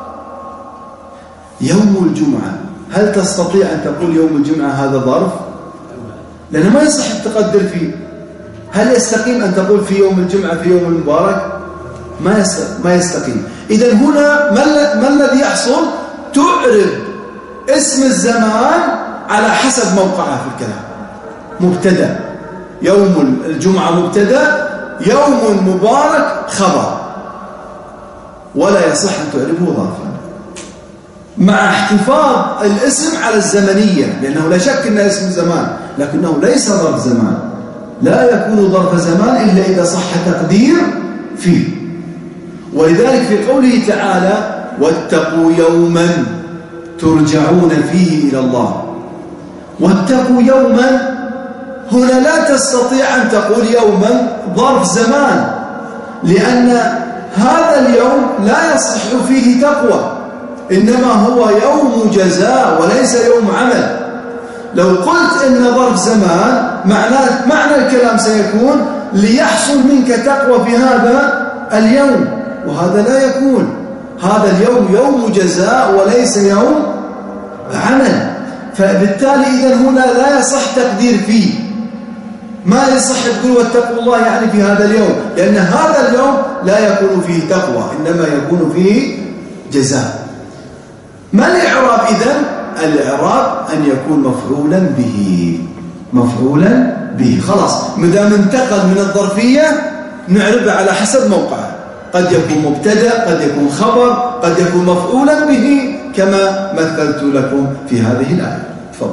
يوم الجمعة، هل تستطيع أن تقول يوم الجمعة هذا ظرف؟ لأنه ما يصح تقدر فيه. هل يستقيم أن تقول في يوم الجمعة في يوم المبارك؟ ما يستقيم. إذن هنا ما الذي يحصل؟ تعرب اسم الزمان على حسب موقعها في الكلام. مبتدأ، يوم الجمعة مبتدأ، يوم مبارك خبر، ولا يصح أن تعربه ظرفا، مع احتفاظ الاسم على الزمنية، لأنه لا شك أنه اسم زمان لكنه ليس ظرف زمان. لا يكون ظرف زمان إلا إذا صح تقدير فيه. ولذلك في قوله تعالى واتقوا يوما ترجعون فيه إلى الله، واتقوا يوما هنا لا تستطيع أن تقول يوما ظرف زمان، لأن هذا اليوم لا يصح فيه تقوى، إنما هو يوم جزاء وليس يوم عمل. لو قلت إن ظرف زمان معنى الكلام سيكون ليحصل منك تقوى في هذا اليوم، وهذا لا يكون. هذا اليوم يوم جزاء وليس يوم عمل. فبالتالي إذن هنا لا يصح تقدير فيه. ما يصح تقول واتقوا الله يعني في هذا اليوم، لأن هذا اليوم لا يكون فيه تقوى، إنما يكون فيه جزاء. ما الإعراب إذن؟ الإعراب أن يكون مفعولا به. مفعولا به، خلاص. مدام انتقل من الظرفية نعربها على حسب موقعه. قد يكون مبتدأ، قد يكون خبر، قد يكون مفعولا به، كما مثلت لكم في هذه الآية. تفضل.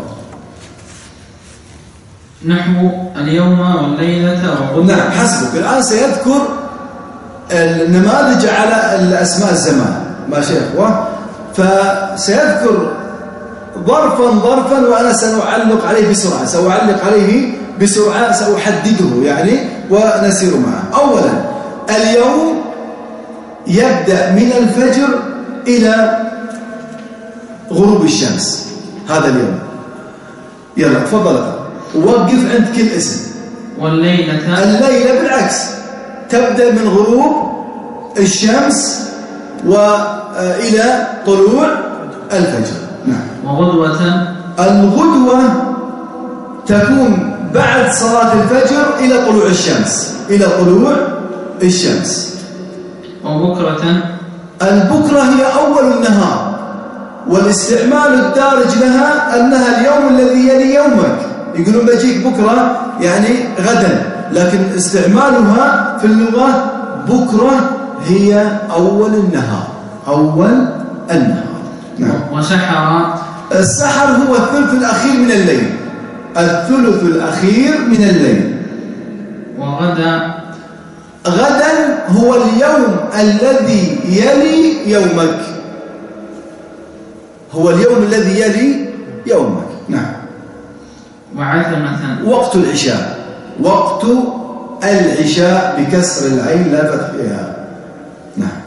نحو اليوم والليلة والغدوة. نعم، حسبك. الآن سيذكر النماذج على الأسماء الزمان. ماشي يا إخوة؟ فسيذكر ظرفا وأنا سأعلق عليه بسرعة، سأحدده يعني ونسير معه. أولا اليوم يبدأ من الفجر إلى غروب الشمس، هذا اليوم. يلا تفضل وقف عند كل اسم. والليلة، الليلة بالعكس تبدأ من غروب الشمس وإلى طلوع الفجر. نعم. وغدوة، الغدوة تكون بعد صلاة الفجر إلى طلوع الشمس. وبكرة، البكرة هي أول النهار، والاستعمال الدارج لها أنها اليوم الذي يلي يومك. يقولون بجيك بكرة يعني غدا، لكن استعمالها في اللغة بكرة هي أول النهار. نعم. وسحر، السحر هو الثلث الأخير من الليل. غدا هو اليوم الذي يلي يومك. نعم. وعتمة، وقت العشاء بكسر العين لا فتحها. نعم.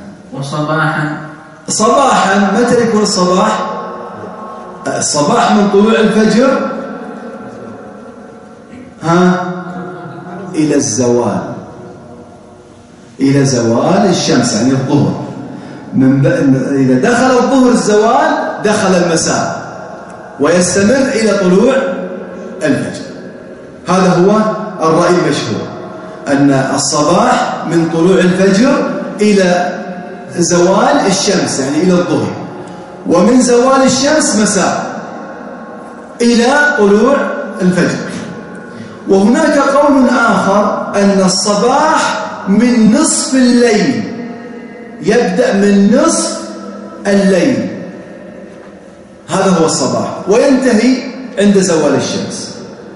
صباحا متى يكون الصباح؟ الصباح من طلوع الفجر إلى زوال الشمس، يعني الظهر. إذا دخل الظهر الزوال دخل المساء، ويستمر إلى طلوع الفجر. هذا هو الرأي المشهور، أن الصباح من طلوع الفجر إلى زوال الشمس يعني إلى الظهر، ومن زوال الشمس مساء إلى طلوع الفجر. وهناك قول آخر أن الصباح من نصف الليل، يبدأ من نصف الليل، هذا هو الصباح، وينتهي عند زوال الشمس.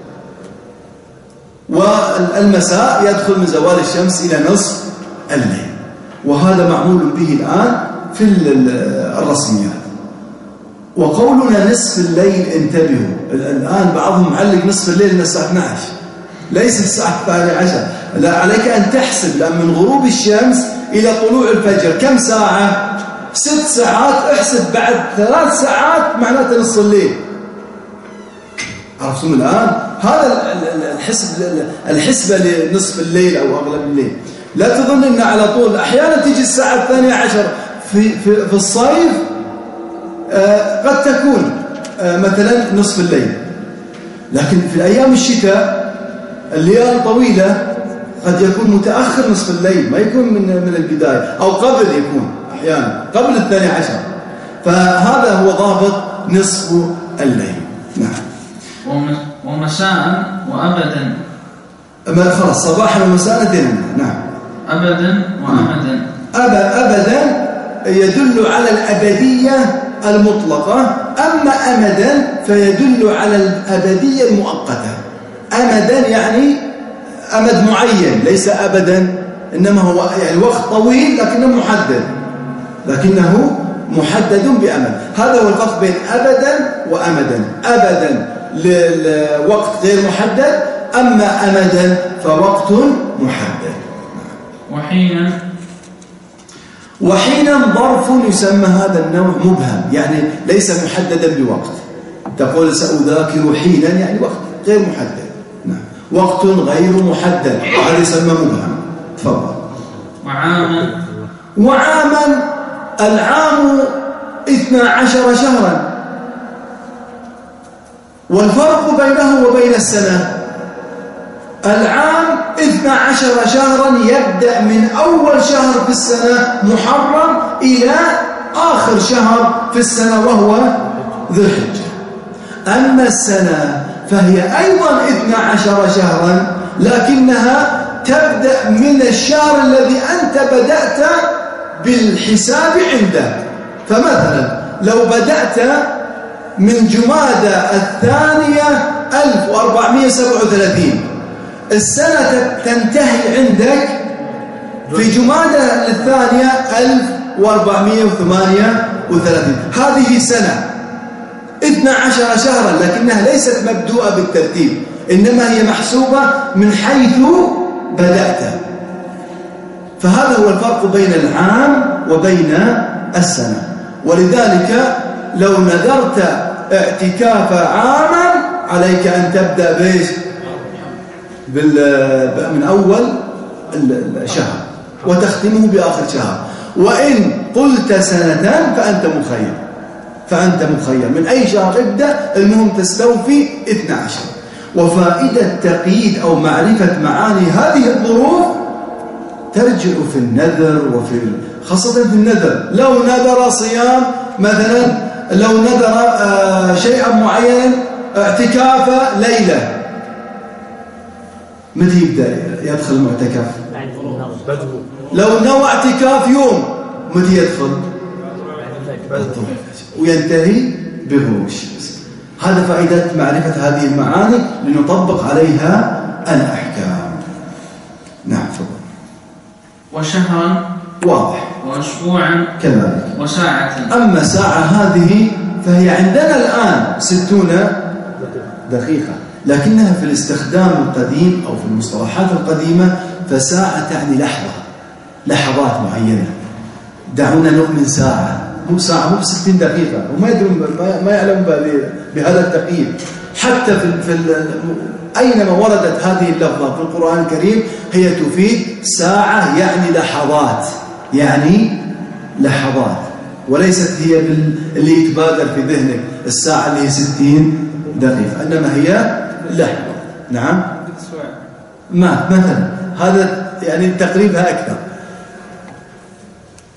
والمساء يدخل من زوال الشمس إلى نصف الليل، وهذا معمول به الآن في الرسميات. وقولنا نصف الليل، انتبهوا، الآن بعضهم معلق نصف الليل من الساعة 12، ليس الساعة 12، لا، عليك أن تحسب، لأن من غروب الشمس إلى طلوع الفجر كم ساعة؟ 6 ساعات، احسب بعد 3 ساعات معناته نصف الليل. عرفتم الآن؟ هذا الحسبة لنصف الليل أو أغلب الليل. لا تظن أن على طول، أحيانا تيجي الساعة 12 في الصيف، قد تكون مثلا نصف الليل، لكن في الأيام الشتاء الليالي طويلة قد يكون متأخر نصف الليل، ما يكون من البداية، أو قبل، يكون أحيانا قبل 12. فهذا هو ضابط نصف الليل. نعم. ومساء وأبدا. خلاص، صباحا ومساء ديننا. نعم. أبدا وأمدا. أبدا يدل على الأبدية المطلقة، أما أمدا فيدل على الأبدية المؤقتة. أمدا يعني أمد معين، ليس أبدا، إنما هو يعني وقت طويل لكنه محدد بأمد. هذا هو الفرق بين أبدا وأمدا. أبدا لوقت غير محدد، أما أمدا فوقت محدد. وحينا ظرف يسمى هذا النوع مبهم، يعني ليس محددا بوقت. تقول سأذاكر حينا، يعني وقت غير محدد. نعم. وقت غير محدد، هذا يسمى مبهم. تفضل. وعاما، العام 12 شهرا، والفرق بينه وبين السنة، العام 12 شهرا يبدأ من أول شهر في السنة محرم إلى آخر شهر في السنة وهو ذو الحجة. أما السنة فهي أيضا 12 شهرا، لكنها تبدأ من الشهر الذي أنت بدأت بالحساب عنده. فمثلا لو بدأت من جمادى الثانية 1437، السنة تنتهي عندك في جمادى الثانية 1438. هذه سنة 12 شهرا، لكنها ليست مبدوءة بالترتيب، إنما هي محسوبة من حيث بدأت. فهذا هو الفرق بين العام وبين السنة. ولذلك لو نذرت اعتكاف عاما عليك أن تبدأ بإيش؟ من أول الشهر وتختمه بآخر شهر. وإن قلت سنة فأنت مخير من أي شهر ابدأ، المهم تستوفي 12. وفائدة تقييد أو معرفة معاني هذه الظروف ترجع في النذر، خاصة في النذر. لو نذر صيام مثلا، لو نذر شيئا معينا، اعتكاف ليلة، متى يبدأ يدخل المعتكف؟ لو نوى اعتكاف يوم، متى يدخل؟ وينتهي بغروب الشمس. هذا فائدة معرفة هذه المعاني لنطبق عليها الأحكام. نعم. وشهرا واضح، وأسبوعا كذلك، وساعة. أما ساعة هذه فهي عندنا الآن 60 دقيقة، لكنها في الاستخدام القديم أو في المصطلحات القديمة فساعة تعني لحظات معينة. دعونا نؤمن ساعة، مو ساعة، مو 60 دقيقة، وما يدرون، ما يعلم بهذا التقييد. حتى أينما وردت هذه اللفظة في القرآن الكريم هي تفيد ساعة، يعني لحظات، وليست هي اللي يتبادر في ذهنك الساعة اللي هي 60 دقيقة، إنما هي لحظة. نعم. مثلا هذا يعني تقريبها أكثر.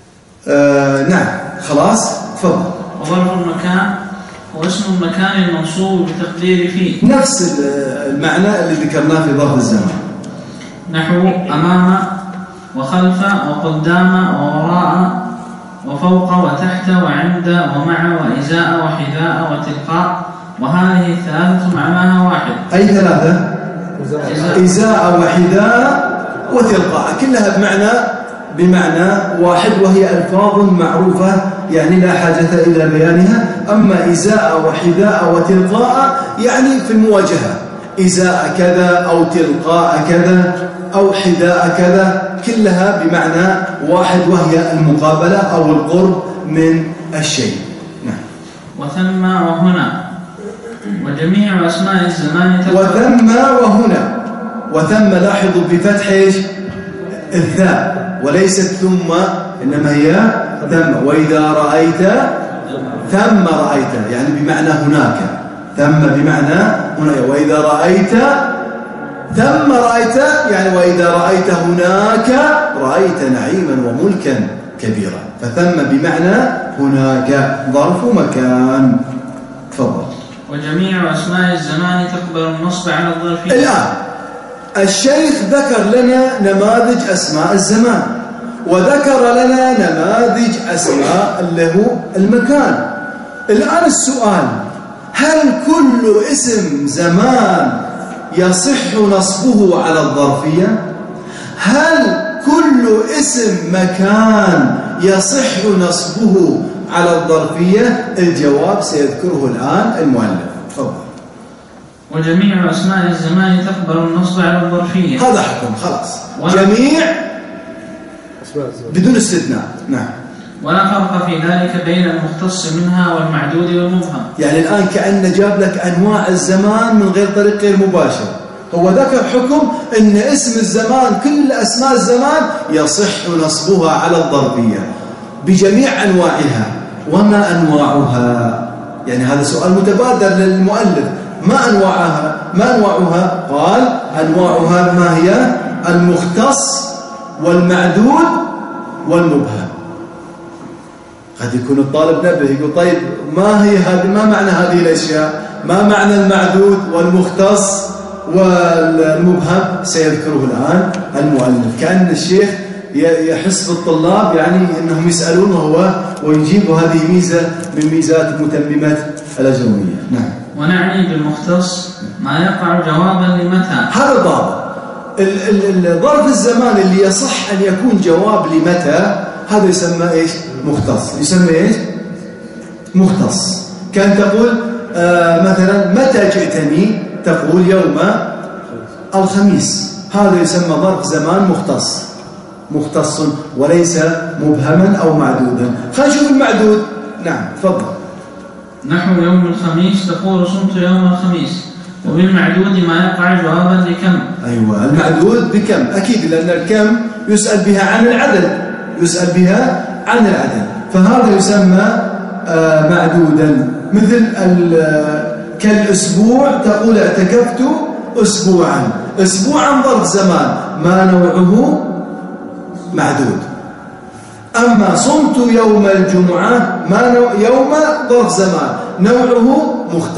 نعم خلاص تفضل. وظرف المكان هو اسم المكان المنصوب بتقدير فيه، نفس المعنى اللي ذكرناه في ظرف الزمان، نحو أمام وخلف وقدام ووراء وفوق وتحت وعند ومع وإزاء وحذاء وتلقاء، وهذه الثلاثة معناها واحد. أي ثلاثة؟ إزاء وحذاء وتلقاء، كلها بمعنى واحد، وهي ألفاظ معروفة يعني لا حاجة إلى بيانها. أما إزاء وحذاء وتلقاء يعني في المواجهة، إزاء كذا أو تلقاء كذا أو حذاء كذا، كلها بمعنى واحد، وهي المقابلة أو القرب من الشيء. نعم. وثم وهنا وجميع أسماء الزمان وثم وهنا، وثم لاحظوا بفتح الثاء وليست ثم، إنما هي ثم. وإذا رأيت ثم رأيت يعني بمعنى هناك، ثم بمعنى هنا. وإذا رأيت ثم رأيت يعني وإذا رأيت هناك رأيت نعيما وملكا كبيرا، فثم بمعنى هناك ظرف مكان. تفضل. وجميع أسماء الزمان تقبل النصب على الظرفية. الآن الشيخ ذكر لنا نماذج أسماء الزمان، وذكر لنا نماذج أسماء اللي هو المكان. الآن السؤال: هل كل اسم زمان يصح نصبه على الظرفية؟ هل كل اسم مكان يصح نصبه على الظرفية؟ الجواب سيذكره الآن المؤلف. تفضل. وجميع أسماء الزمان تقبل النصب على الظرفية. هذا حكم خلاص، جميع بدون استثناء. نعم. ولا فرق في ذلك بين المختص منها والمعدود والمبهم. يعني الآن كأنه جاب لك أنواع الزمان من غير طريق غير مباشر. هو ذكر حكم أن اسم الزمان، كل أسماء الزمان يصح نصبها على الظرفية بجميع أنواعها. وما أنواعها؟ يعني هذا سؤال متبادر للمؤلف، ما أنواعها؟ قال: أنواعها ما هي؟ المختص والمعدود والمبهم. قد يكون الطالب نبه يقول: طيب ما هي هذه؟ ما معنى هذه الأشياء؟ ما معنى المعدود والمختص والمبهم؟ سيذكره الآن المؤلف. كأن الشيخ يحس بالطلاب يعني أنهم يسألونه ويجيب، هذه ميزة من ميزات متممة الأجرومية. نعم. ونعني بالمختص ما يقع جوابا لمتى. هذا ضابط. الظرف الزمان اللي يصح أن يكون جواب لمتى هذا يسمى إيش؟ مختص. يسمى إيش؟ مختص. كان تقول مثلا: متى جئتني؟ تقول: يوم الخميس. هذا يسمى ظرف زمان مختص وليس مبهما أو معدودا. خلينا نشوف المعدود. نعم تفضل. نحو يوم الخميس تقول: صمت يوم الخميس. وبالمعدود ما يقع جوابا لكم. أيوة، المعدود بكم أكيد، لأن الكم يسأل بها عن العدد، فهذا يسمى معدودا. مثل كالأسبوع تقول: اعتكفت أسبوعا ظرف زمان، ما نوعه؟ معدود. أما صمت يوم الجمعة يوم ظرف زمان، نوعه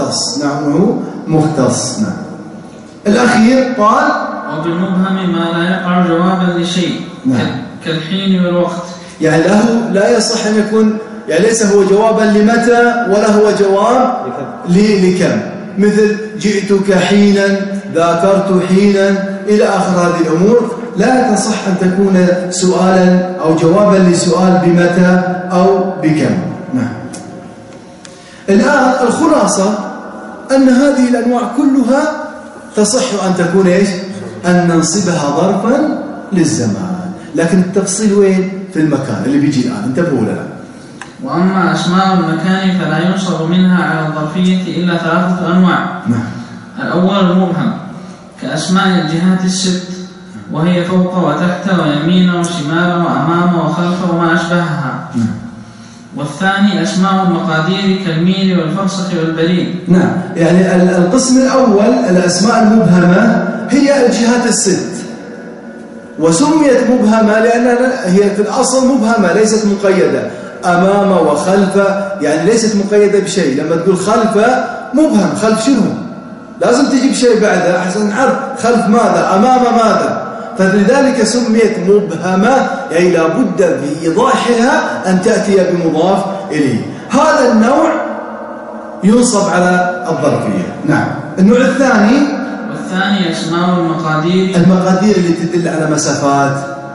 مختص. نعم. الأخير قال: وبالمبهم ما لا يقع جوابا لشيء. نعم. كالحين والوقت. يعني لا يصح أن يكون، يعني ليس هو جوابا لمتى ولا هو جواب لكم. مثل: جئتك حينا، ذاكرت حينا، إلى آخر هذه الأمور لا تصح أن تكون سؤالا أو جوابا لسؤال بمتى أو بكم. نعم. الآن الخلاصة أن هذه الأنواع كلها تصح أن تكون إيش؟ أن ننصبها ظرفا للزمان، لكن التفصيل وين؟ في المكان اللي بيجي الآن. انتبهوا لنا. وأما أسماء المكان فلا ينصب منها على الظرفية إلا 3 أنواع. نعم. الأول المبهم كأسماء الجهات الست، وهي فوق وتحت ويمين وشمال وأمام وخلف وما أشبهها. نعم. والثاني أسماء المقادير كالميل والفرسخ والبريد. نعم. يعني القسم الأول الأسماء المبهمة هي الجهات الست، وسميت مبهمة لأنها هي في الأصل مبهمة ليست مقيدة، أمام وخلف يعني ليست مقيدة بشيء. لما تقول خلف مبهم، خلف شنو؟ لازم تجيب شيء بعده عشان نعرف خلف ماذا، أمام ماذا. فلذلك سميت مبهمة، يعني لابد في إيضاحها أن تأتي بمضاف إليه. هذا النوع ينصب على الظرفية. نعم. النوع الثاني، والثاني أسماء المقادير، المقادير اللي تدل على مسافات،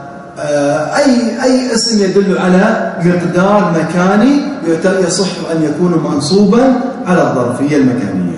أي اسم يدل على مقدار مكاني يصح أن يكون منصوبا على الظرفية المكانية،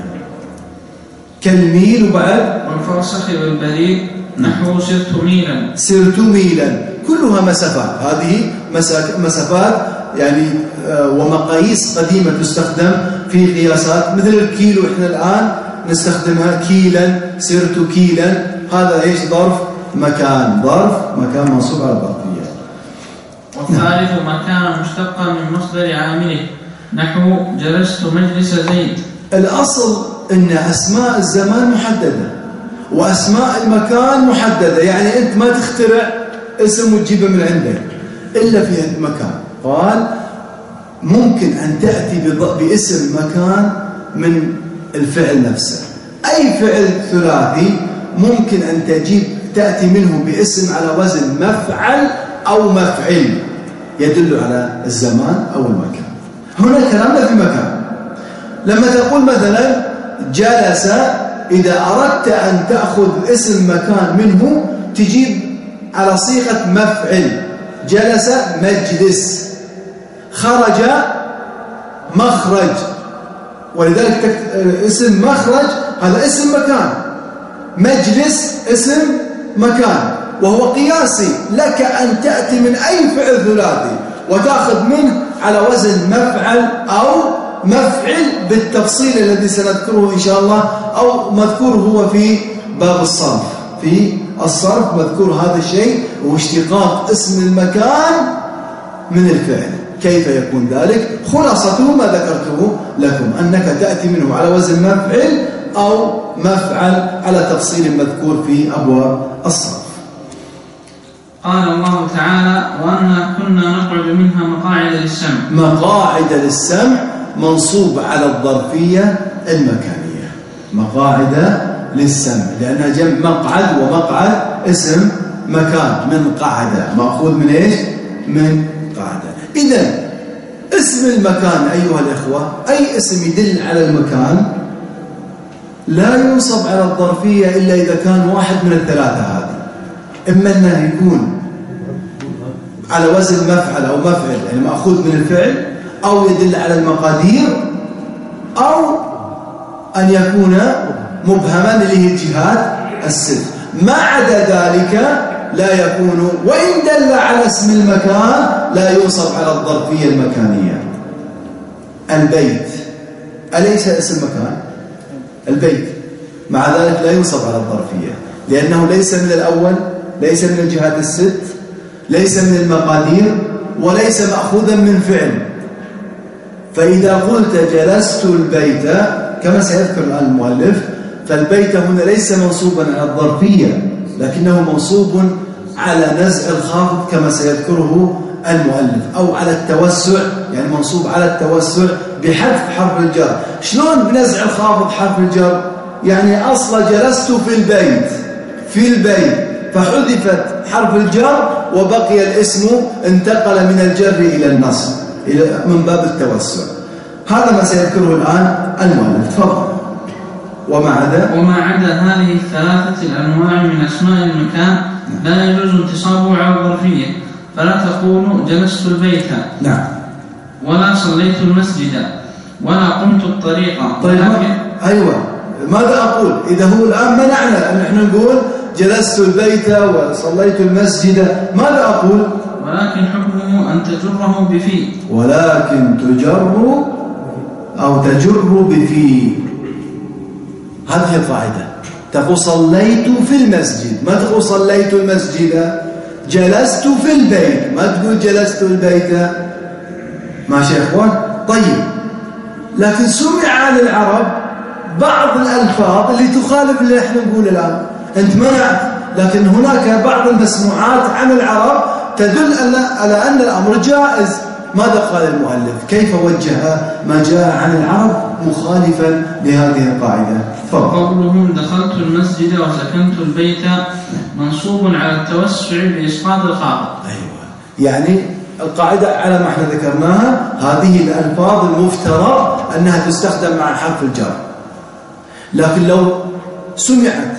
كالميل وبعد والفرسخ والبريد، نحو سرت ميلا. سرت ميلا كلها مسافات. هذه مسافات يعني ومقاييس قديمة تستخدم في قياسات، مثل الكيلو احنا الآن نستخدمها كيلا، سرت كيلا. هذا ايش؟ ظرف مكان، ظرف مكان منصوب على الظرفية. والثالث ما كان مشتقا من مصدر عامله، نحو جلست مجلس زيد. الأصل أن أسماء الزمان محددة وأسماء المكان محددة، يعني أنت ما تخترع اسم وتجيبه من عندك إلا في هذا المكان. قال ممكن أن تأتي باسم مكان من الفعل نفسه، أي فعل ثلاثي ممكن أن تأتي منه باسم على وزن مفعل أو مفعل يدل على الزمان أو المكان. هنا كلامنا في مكان. لما تقول مثلا جلس، إذا أردت أن تأخذ اسم مكان منه تجيب على صيغة مفعل. جلس مجلس، خرج مخرج، ولذلك اسم مخرج هذا اسم مكان، مجلس اسم مكان، وهو قياسي لك أن تأتي من أي فعل ثلاثي وتأخذ منه على وزن مفعل أو مفعل بالتفصيل الذي سنذكره إن شاء الله، أو مذكور هو في باب الصرف. في الصرف مذكور هذا الشيء، واشتقاق اسم المكان من الفعل. كيف يكون ذلك؟ خلاصته ما ذكرته لكم، أنك تأتي منه على وزن مفعل أو مفعل على تفصيل مذكور في أبواب الصرف. قال الله تعالى: وأنا كنا نقعد منها مقاعد للسمع. مقاعد للسمع منصوب على الظرفية المكانية، مقاعد للسمع، لأنها جمع مقعد، ومقعد اسم مكان من قعدة، مأخوذ من إيش؟ من قعدة. إذن اسم المكان أيها الإخوة، أي اسم يدل على المكان لا ينصب على الظرفية إلا إذا كان واحد من الثلاثة هذه، إما أنه يكون على وزن مفعل أو مفعل يعني مأخوذ من الفعل، أو يدل على المقادير، أو أن يكون مبهما اللي هي جهات الست. ما عدا ذلك لا يكون، وإن دل على اسم المكان لا ينصب على الظرفية المكانية. البيت أليس اسم مكان؟ البيت مع ذلك لا ينصب على الظرفية، لأنه ليس من الأول، ليس من الجهات الست، ليس من المقادير، وليس مأخوذا من فعل. فإذا قلت جلست البيت كما سيذكر الآن المؤلف، فالبيت هنا ليس منصوبا على الظرفية، لكنه منصوب على نزع الخافض كما سيذكره المؤلف، أو على التوسع، يعني منصوب على التوسع بحذف حرف الجر. شلون بنزع الخافض حرف الجر؟ يعني أصل جلست في البيت، في البيت، فحذفت حرف الجر وبقي الاسم انتقل من الجر إلى النصب من باب التوسع. هذا ما سيذكره الآن المؤلف. تفضل. وما عدا هذه الثلاثة الأنواع من أسماء المكان لا يجوز انتصابه على الظرفية، فلا تقول جلست البيت، نعم، ولا صليت المسجد، ولا قمت الطريق. طيب أيوة، ماذا أقول؟ إذا هو الآن منعنا أن نحن نقول جلست البيت وصليت المسجد، ماذا أقول؟ ولكن حكمه أن تجره بفي، ولكن تجر أو تجر بفي. هذه القاعدة. تقول صليت في المسجد، ما تقول صليت المسجد. جلست في البيت، ما تقول جلست البيت. ماشي يا إخوان؟ طيب، لكن سمع عن العرب بعض الألفاظ اللي تخالف اللي احنا نقول الآن. أنت منعت لكن هناك بعض المسموعات عن العرب تدل على أن الأمر جائز. ماذا قال المؤلف؟ كيف وجه ما جاء عن العرب مخالفا لهذه القاعدة؟ قولهم دخلت المسجد وسكنت البيت منصوب على التوسع بإسقاط الخافض. أيوة، يعني القاعدة على ما احنا ذكرناها، هذه الألفاظ المفترض أنها تستخدم مع حرف الجر، لكن لو سمعت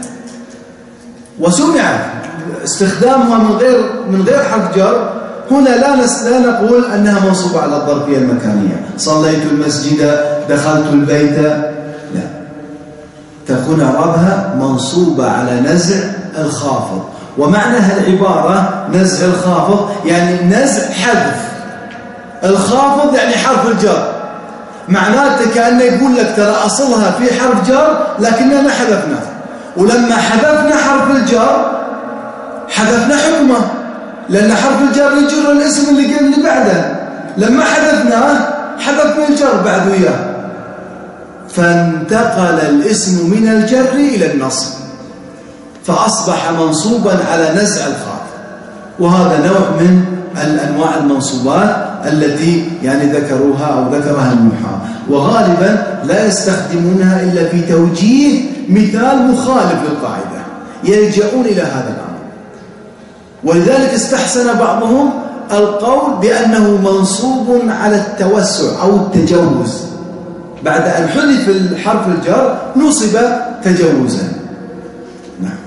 استخدامها من غير حرف جر، هنا لا نقول أنها منصوبة على الظرفية المكانية. صليت المسجد، دخلت البيت، لا، تكون إعرابها منصوبة على نزع الخافض. ومعنى العبارة نزع الخافض يعني نزع حذف الخافض، يعني حرف الجر. معناته كأنه يقول لك ترى أصلها في حرف جر لكننا حذفناه، ولما حذفنا حرف الجر حذفنا حكمه، لأن حرف الجر يجر الاسم اللي بعده. لما حذفناه حذفنا الجر بعد وياه، فانتقل الاسم من الجر إلى النصب، فأصبح منصوبا على نزع الخافض. وهذا نوع من الأنواع المنصوبات التي يعني ذكرها النحاة، وغالبا لا يستخدمونها إلا في توجيه مثال مخالف للقاعدة، يلجؤون إلى هذا الأمر. ولذلك استحسن بعضهم القول بأنه منصوب على التوسع أو التجوز، بعد أن حذف الحرف الجر نصب تجوزا. نعم.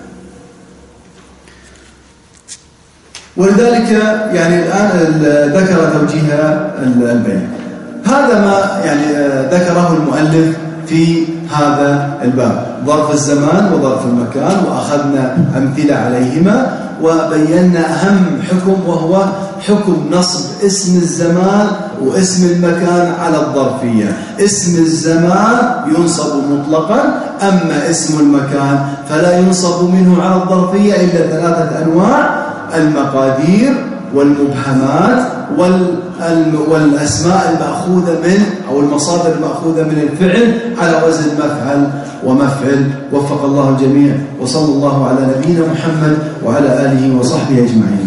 ولذلك يعني الآن ذكر توجيه البيان. هذا ما يعني ذكره المؤلف في هذا الباب، ظرف الزمان وظرف المكان، وأخذنا أمثلة عليهما، وبينا أهم حكم وهو حكم نصب اسم الزمان واسم المكان على الظرفية. اسم الزمان ينصب مطلقا، أما اسم المكان فلا ينصب منه على الظرفية إلا 3 أنواع: المقادير والمبهمات والأسماء المأخوذة من أو المصادر المأخوذة من الفعل على وزن مفعل ومفعل. وفق الله الجميع، وصلى الله على نبينا محمد وعلى آله وصحبه أجمعين.